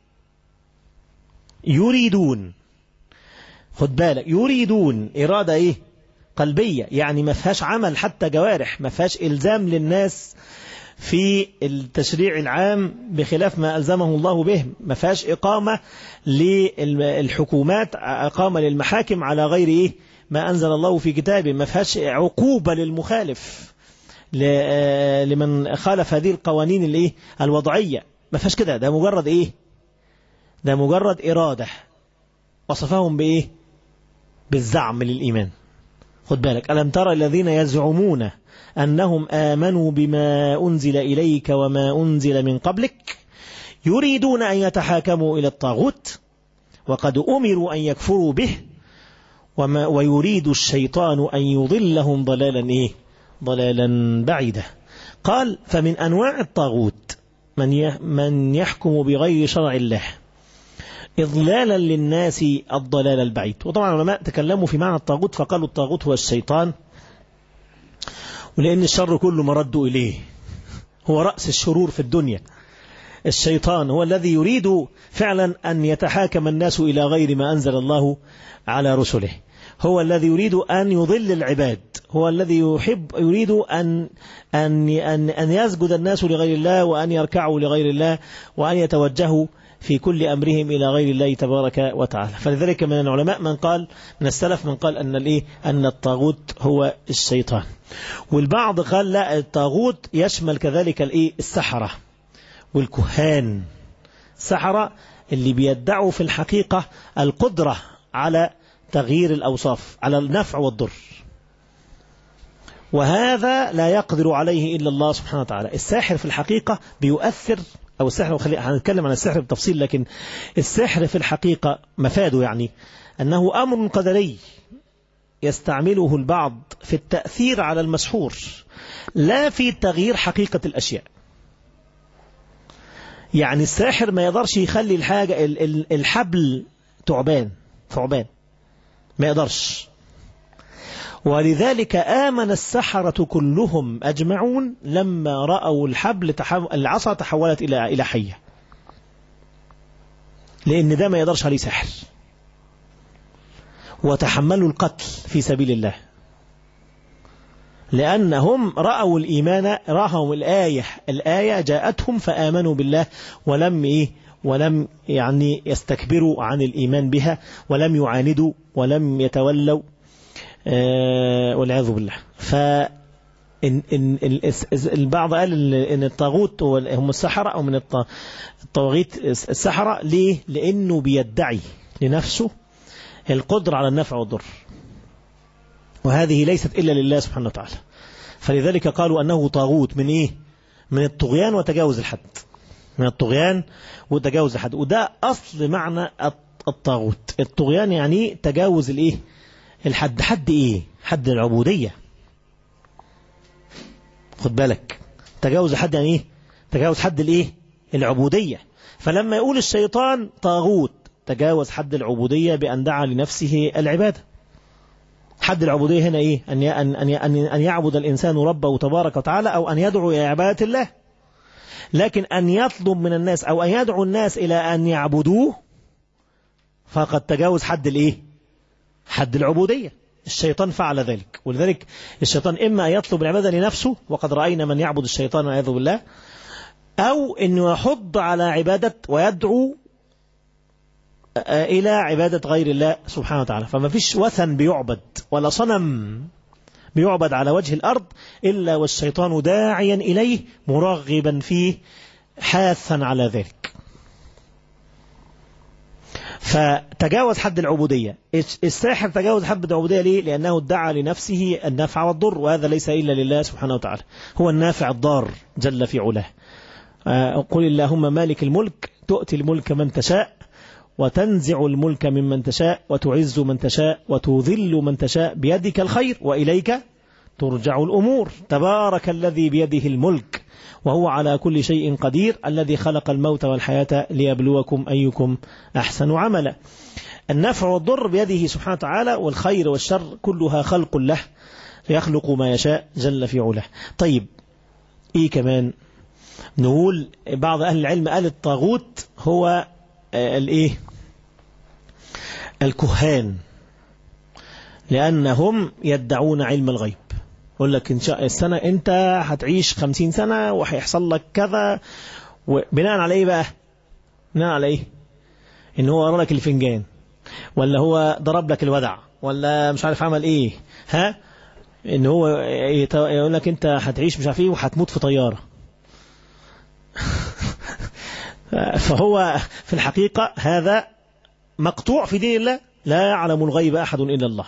يريدون خد بالك يريدون إرادة إيه؟ قلبية، يعني ما فيهاش عمل حتى جوارح، ما فيهاش إلزام للناس في التشريع العام بخلاف ما ألزمه الله به، ما فيهاش إقامة للحكومات، إقامة للمحاكم على غير إيه؟ ما أنزل الله في كتابه، ما فيهاش عقوبة للمخالف لمن خالف هذه القوانين الإيه؟ الوضعية، ما فيهاش كده. ده مجرد إيه؟ ده مجرد إرادة وصفهم بإيه؟ بالزعم للإيمان. خد بالك ألم ترى الذين يزعمون أنهم آمنوا بما أنزل إليك وما أنزل من قبلك يريدون أن يتحاكموا إلى الطاغوت وقد أمروا أن يكفروا به وما ويريد الشيطان أن يضلهم ضلالا إيه؟ ضلالا بعيدا. قال فمن أنواع الطاغوت من من يحكم بغير شرع الله إضلالا للناس الضلال البعيد. وطبعا العلماء تكلموا في معنى الطاغوت فقالوا الطاغوت هو الشيطان، ولأن الشر كله مرد إليه، هو رأس الشرور في الدنيا. الشيطان هو الذي يريد فعلا أن يتحاكم الناس إلى غير ما أنزل الله على رسله، هو الذي يريد أن يضل العباد، هو الذي يحب يريد أن أن أن أن يسجد الناس لغير الله وأن يركعوا لغير الله وأن يتوجهوا في كل أمرهم إلى غير الله تبارك وتعالى. فلذلك من العلماء من قال من السلف من قال أن الإيه أن الطاغوت هو الشيطان، والبعض قال لا الطاغوت يشمل كذلك الإيه السحرة والكهان. السحرة اللي بيدعوا في الحقيقة القدرة على تغيير الأوصاف، على النفع والضر، وهذا لا يقدر عليه إلا الله سبحانه وتعالى. الساحر في الحقيقة بيؤثر، أو السحر، هنتكلم عن السحر بالتفصيل، لكن السحر في الحقيقة مفاده يعني أنه أمر قدري يستعمله البعض في التأثير على المسحور، لا في تغيير حقيقة الأشياء. يعني الساحر ما يقدرش يخلي الحاجة الحبل تعبان ثعبان، ما يقدرش. ولذلك آمن السحرة كلهم أجمعون لما رأوا الحبل تحو... العصا تحولت إلى إلى حية، لأن ده ما يقدرش عليه سحر، وتحملوا القتل في سبيل الله، لأنهم رأوا الإيمان، رأوا الآية الآية جاءتهم فآمنوا بالله، ولم إيه ولم يعني يستكبروا عن الإيمان بها، ولم يعاندوا ولم يتولوا، آه والعياذ بالله. ف إن إن البعض قال إن الطاغوت هم السحرة، أو من الطواغيت السحرة. ليه؟ لأنه بيدعي لنفسه القدرة على النفع والضر، وهذه ليست إلا لله سبحانه وتعالى. فلذلك قالوا أنه طاغوت من إيه؟ من الطغيان وتجاوز الحد، من الطغيان وتجاوز الحد. وده أصل معنى الطاغوت. الطغيان يعني تجاوز الإيه؟ الحد. حد إيه؟ حد العبودية. خد بالك، تجاوز الحد يعني إيه؟ تجاوز حد الإيه؟ العبودية. فلما يقول الشيطان طاغوت تجاوز حد العبودية بأن دعا لنفسه العبادة. حد العبودية هنا إيه؟ أن أن أن أن يعبد الإنسان ربه تبارك وتعالى، أو أن يدعو إلى عبادة الله. لكن أن يطلب من الناس أو أن يدعو الناس إلى أن يعبدوه فقد تجاوز حد الإيه؟ حد العبودية. الشيطان فعل ذلك. ولذلك الشيطان إما يطلب العبادة لنفسه، وقد رأينا من يعبد الشيطان والعياذ بالله، أو أنه يحض على عبادة ويدعو إلى عبادة غير الله سبحانه وتعالى. فما فيش وثن بيعبد ولا صنم بيعبد على وجه الأرض إلا والشيطان داعيا إليه مرغبا فيه حاثا على ذلك. فتجاوز حد العبودية. الساحر تجاوز حد العبودية ليه؟ لأنه ادعى لنفسه النفع والضر، وهذا ليس إلا لله سبحانه وتعالى، هو النافع الضار جل في علاه. قل اللهم مالك الملك تؤتي الملك من تشاء وتنزع الملك ممن تشاء وتعز من تشاء وتذل من تشاء بيدك الخير وإليك ترجع الأمور تبارك الذي بيده الملك وهو على كل شيء قدير الذي خلق الموت والحياة ليبلوكم أيكم أحسن عملا. النفع والضر بيده سبحانه وتعالى، والخير والشر كلها خلق له يخلق ما يشاء جل في علاه. طيب إيه كمان نقول؟ بعض أهل العلم قال الطاغوت هو الايه؟ الكهان، لأنهم يدعون علم الغيب. يقول لك إن شاء السنة أنت هتعيش خمسين سنة وهيحصل لك كذا، وبناء على إيه بقى؟ بناء على إيه؟ إن هو قرأ لك الفنجان، ولا هو ضرب لك الودع، ولا مش عارف عمل إيه، ها؟ إن هو يقول لك أنت هتعيش مش عارف إيه وهتموت في طيارة. فهو في الحقيقة هذا مقطوع في دين الله، لا يعلم الغيب أحد إلا الله.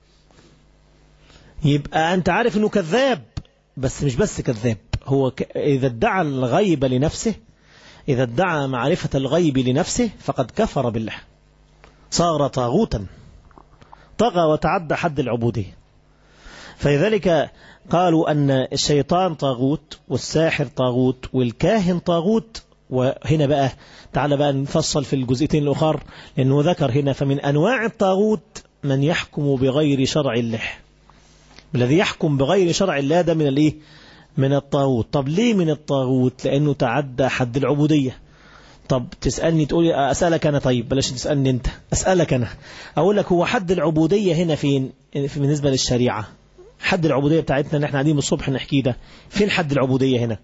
يبقى أنت عارف أنه كذاب، بس مش بس كذاب، هو ك... إذا ادعى الغيب لنفسه، إذا ادعى معرفة الغيب لنفسه فقد كفر بالله، صار طاغوتا، طغى وتعدى حد العبودية. فلذلك قالوا أن الشيطان طاغوت، والساحر طاغوت، والكاهن طاغوت. وهنا بقى تعالى بقى نفصل في الجزئيتين الأخر، لأنه ذكر هنا فمن أنواع الطاغوت من يحكم بغير شرع الله. الذي يحكم بغير شرع الله ده من الايه؟ من الطاغوت. طب ليه من الطاغوت؟ لأنه تعدى حد العبودية. طب تسألني تقولي أسألك أنا، طيب بلاش تسألني أنت، أسألك أنا. أقول لك هو حد العبودية هنا فين بالنسبة للشريعة؟ حد العبودية بتاعتنا اللي احنا قاعدين الصبح نحكي ده، فين حد العبودية هنا؟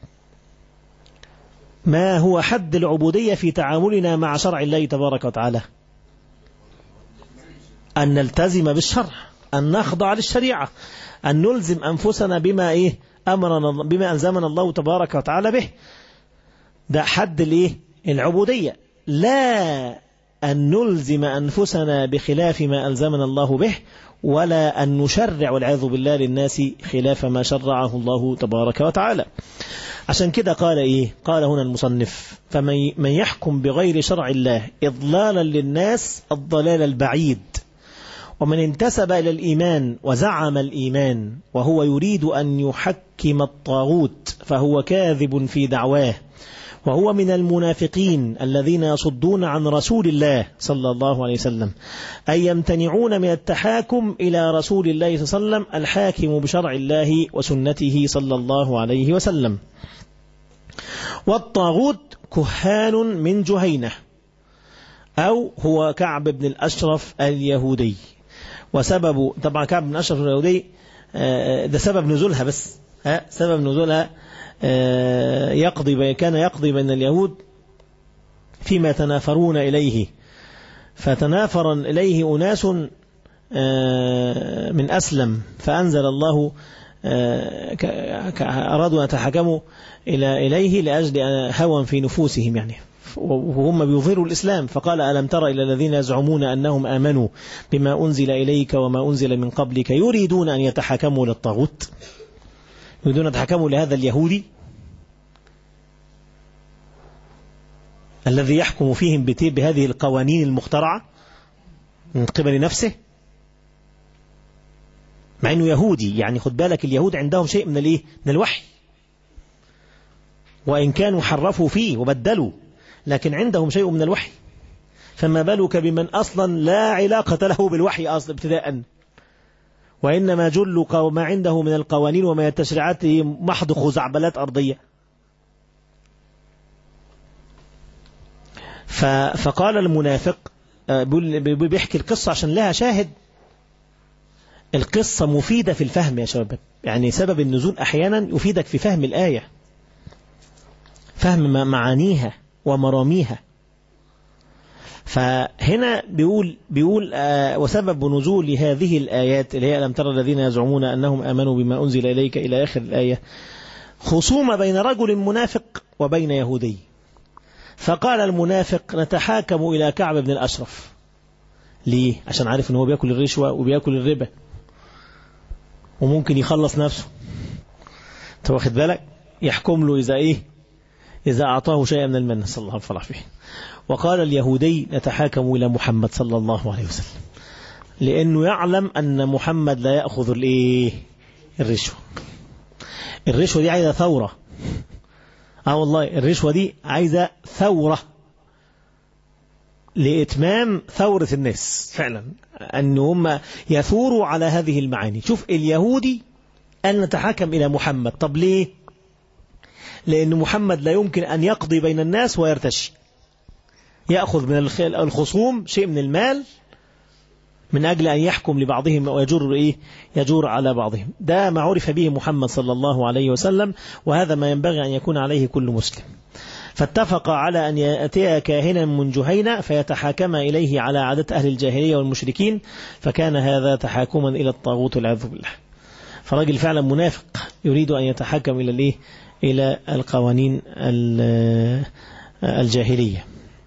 ما هو حد العبودية في تعاملنا مع شرع الله تبارك وتعالى؟ أن نلتزم بالشرع، أن نخضع للشريعة، أن نلزم أنفسنا بما إيه أمرنا، بما ألزمنا الله تبارك وتعالى به. ده حد الإيه؟ العبودية. لا أن نلزم أنفسنا بخلاف ما ألزمنا الله به، ولا أن نشرع والعياذ بالله للناس خلاف ما شرعه الله تبارك وتعالى. عشان كده قال إيه؟ قال هنا المصنف: فمن يحكم بغير شرع الله إضلالا للناس الضلال البعيد، ومن انتسب إلى الإيمان وزعم الإيمان وهو يريد أن يحكم الطاغوت فهو كاذب في دعواه، وهو من المنافقين الذين يصدون عن رسول الله صلى الله عليه وسلم، أي يمتنعون من التحاكم إلى رسول الله صلى الله عليه وسلم الحاكم بشرع الله وسنته صلى الله عليه وسلم. والطاغوت كهان من جهينة، أو هو كعب بن الأشرف اليهودي. وسبب طبعا كعب بن الأشرف اليهودي ده سبب نزولها، بس ها سبب نزولها يقضي كان يقضي بين اليهود فيما يتنافرون إليه، فتنافر إليه أناس من أسلم، فأنزل الله أرادوا أن يتحكموا إلى إليه لأجل هوى في نفوسهم يعني، وهم بيظهروا الإسلام. فقال: ألم تر إلى الذين يزعمون أنهم آمنوا بما أنزل إليك وما أنزل من قبلك يريدون أن يتحكموا للطاغوت، يريدون أن يتحكموا لهذا اليهودي الذي يحكم فيهم بهذه القوانين المخترعة من قبل نفسه، مع أنه يهودي. يعني خد بالك، اليهود عندهم شيء من الإيه؟ من الوحي، وإن كانوا حرفوا فيه وبدلوا، لكن عندهم شيء من الوحي، فما بالك بمن أصلا لا علاقة له بالوحي أصلا ابتداء، وإنما جل ما عنده من القوانين وما التشريعات محض خزعبلات أرضية. فقال المنافق، بيحكي القصة عشان لها شاهد. القصة مفيدة في الفهم يا شباب، يعني سبب النزول أحيانا يفيدك في فهم الآية، فهم معانيها ومراميها. فهنا بيقول بيقول آه وسبب نزول هذه الآيات اللي هي ألم ترى الذين يزعمون أنهم آمنوا بما أنزل إليك إلى آخر الآية، خصومة بين رجل منافق وبين يهودي. فقال المنافق: نتحاكم إلى كعب بن الأشرف. ليه؟ عشان عارف أنه بيأكل الرشوة وبيأكل الربا وممكن يخلص نفسه، واخد بالك؟ يحكم له إذا إيه؟ إذا أعطاه شيئا من المن، صلى الله عليه وسلم. وقال اليهودي: نتحاكم إلى محمد صلى الله عليه وسلم، لأنه يعلم أن محمد لا يأخذ الإيه؟ الرشوة. الرشوة دي عايزة ثورة. آه والله الرشوة دي عايزة ثورة لإتمام ثورة الناس فعلا، أن هم يثوروا على هذه المعاني. شوف اليهودي أن نتحاكم إلى محمد. طب ليه؟ لأن محمد لا يمكن أن يقضي بين الناس ويرتشي، يأخذ من الخصوم شيء من المال من أجل أن يحكم لبعضهم ويجور إيه؟ يجور على بعضهم. ده ما عرف به محمد صلى الله عليه وسلم، وهذا ما ينبغي أن يكون عليه كل مسلم. فاتفق على أن يأتي كاهنا من جهينة فيتحاكم إليه على عادة أهل الجاهلية والمشركين، فكان هذا تحاكما إلى الطاغوت والعياذ بالله. فراجل فعلا منافق يريد أن يتحاكم إلى الإيه؟ إلى القوانين الجاهلية.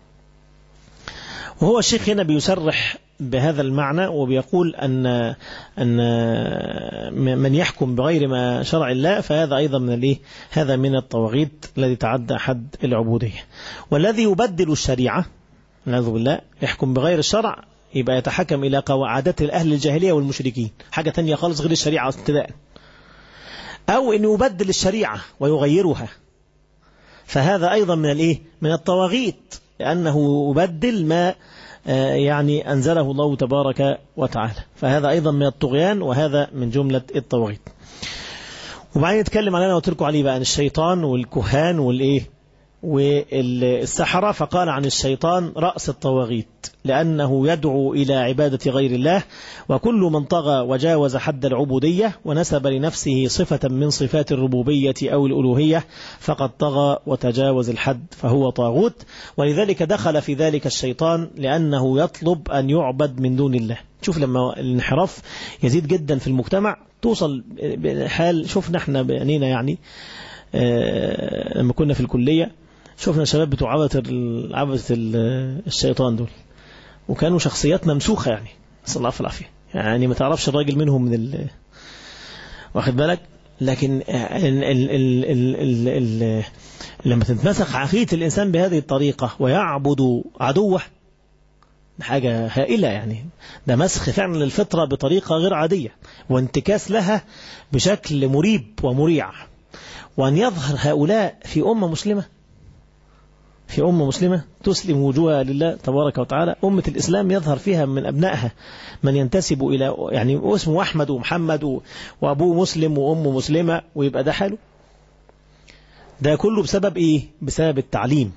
وهو الشيخ هنا بيسرح بهذا المعنى وبيقول أن أن من يحكم بغير ما شرع الله فهذا أيضا من الإيه؟ هذا من الطواغيت الذي تعدى حد العبودية. والذي يبدل الشريعة نعوذ بالله يحكم بغير الشرع يبقى يتحكم إلى عادات الأهل الجاهلية والمشركين، حاجة تانية خالص غير الشريعة ابتداء. أو أن يبدل الشريعة ويغيرها، فهذا أيضا من الإيه؟ من الطواغيت، لأنه يبدل ما يعني أنزله الله تبارك وتعالى، فهذا أيضا من الطغيان، وهذا من جملة الطواغيت. وبعدين نتكلم علينا وتركوا عليه بقى عن الشيطان والكهان والإيه والسحرة. فقال عن الشيطان رأس الطواغيت لأنه يدعو إلى عبادة غير الله، وكل من طغى وجاوز حد العبودية ونسب لنفسه صفة من صفات الربوبية أو الألوهية فقد طغى وتجاوز الحد فهو طاغوت. ولذلك دخل في ذلك الشيطان لأنه يطلب أن يعبد من دون الله. شوف لما الانحراف يزيد جدا في المجتمع توصل حال، شوفنا احنا بعينينا يعني آه لما كنا في الكلية شوفنا شباب بتوع عبدة عبدة الشيطان دول، وكانوا شخصيات ممسوخة يعني، نسأل الله في العافية، يعني ما تعرفش الراجل منهم من ال... واخد بالك. لكن ال... ال... ال... ال... ال... ال... لما تتمسخ عقيدة الإنسان بهذه الطريقة ويعبد عدوه، حاجة هائلة يعني. ده مسخ فعلا للفطرة بطريقة غير عادية، وانتكاس لها بشكل مريب ومريع. وأن يظهر هؤلاء في أمة مسلمة، في أمة مسلمة تسلم وجوهها لله تبارك وتعالى، أمة الإسلام يظهر فيها من أبنائها من ينتسب إلى يعني اسمه أحمد ومحمد وأبوه مسلم وأمه مسلمة، ويبقى ده حاله. ده كله بسبب إيه؟ بسبب التعليم،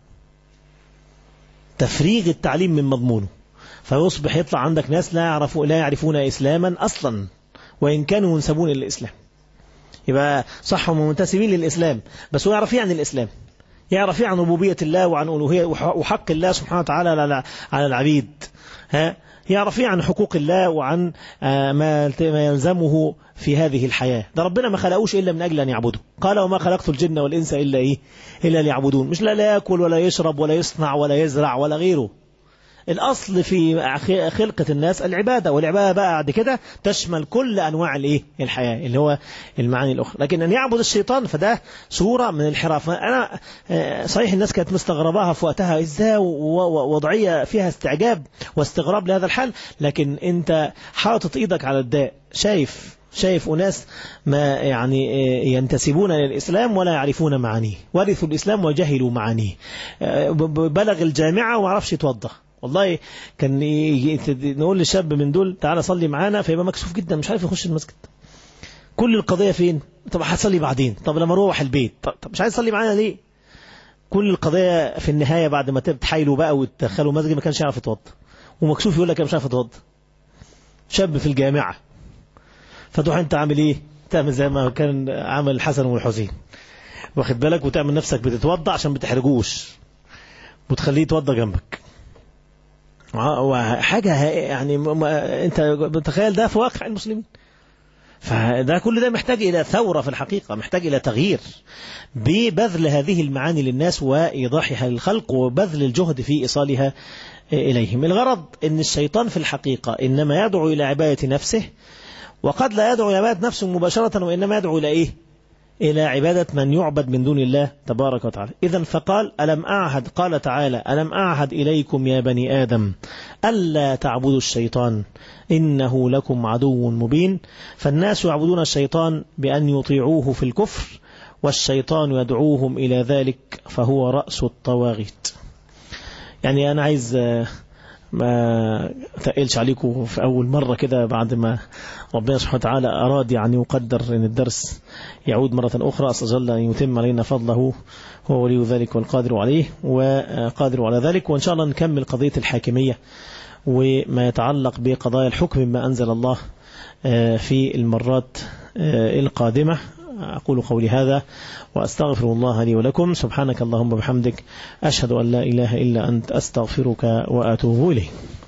تفريغ التعليم من مضمونه، فيصبح يطلع عندك ناس لا يعرفون لا يعرفون إسلاما أصلا وإن كانوا منسبون إلى الإسلام. يبقى صح هم منتسبين للإسلام، بس هو يعرف ايه عن الإسلام، يعرف ايه عن ربوبية الله وعن ألوهية وحق الله سبحانه وتعالى على العبيد، ها، يعرف ايه عن حقوق الله وعن ما يلزمه في هذه الحياة. ده ربنا ما خلقوش إلا من أجل أن يعبدوا، قال وما خلقت الجن والإنس إلا إيه إلا ليعبدون. مش لا, لا يأكل ولا يشرب ولا يصنع ولا يزرع ولا غيره. الأصل في خلقة الناس العبادة، والعبادة بقى بعد كده تشمل كل أنواع الإيه الحياة اللي هو المعاني الأخرى. لكن أن يعبد الشيطان فده صورة من الانحراف. أنا صحيح الناس كانت مستغرباها في وقتها إزاي، ووضعية فيها استعجاب واستغراب لهذا الحال، لكن أنت حاطط إيدك على الداء، شايف شايف أناس ما يعني ينتسبون للإسلام ولا يعرفون معانيه، ورثوا الإسلام وجهلوا معانيه، بلغ الجامعة وما عرفش يتوضأ. والله كان نقول للشاب من دول تعالى صلي معانا، فيبقى مكسوف جدا مش عارف يخش المسجد. كل القضية فين؟ طب هتصلي بعدين، طب لما اروح البيت، طب مش عايز تصلي معانا ليه؟ كل القضية في النهاية بعد ما تحايلوا بقى وتدخلوا مسجد ما كانش يعرف يتوضى، ومكسوف يقول لك انا مش عارف اتوضى. شاب في الجامعة، فتروح انت عامل ايه؟ تعمل زي ما كان عمل الحسن والحسين، واخد بالك، وتعمل نفسك بتتوضى عشان بتحرجوش وتخليه يتوضى جنبك. وحاجة يعني انت بتخيل ده في واقع المسلمين. فده كل ده محتاج إلى ثورة في الحقيقة، محتاج إلى تغيير ببذل هذه المعاني للناس وإيضاحها للخلق وبذل الجهد في إيصالها إليهم. الغرض أن الشيطان في الحقيقة إنما يدعو إلى عبادة نفسه، وقد لا يدعو إلى عبادة نفسه مباشرة، وإنما يدعو إلى إيه؟ إلى عبادة من يعبد من دون الله تبارك وتعالى. إذن فقال ألم أعهد، قال تعالى ألم أعهد إليكم يا بني آدم ألا تعبدوا الشيطان إنه لكم عدو مبين. فالناس يعبدون الشيطان بأن يطيعوه في الكفر، والشيطان يدعوهم إلى ذلك، فهو رأس الطواغيت. يعني أنا عايز ما تقلش عليكم في أول مرة كده، بعد ما ربنا سبحانه وتعالى أراد يعني يقدر أن الدرس يعود مرة أخرى، أسأل أن يتم علينا فضله، هو ولي ذلك والقادر عليه وقادر على ذلك. وإن شاء الله نكمل قضية الحاكمية وما يتعلق بقضايا الحكم ما أنزل الله في المرات القادمة. أقول قولي هذا وأستغفر الله لي ولكم. سبحانك اللهم وبحمدك، أشهد أن لا إله إلا أنت، أستغفرك وأتوب إليه.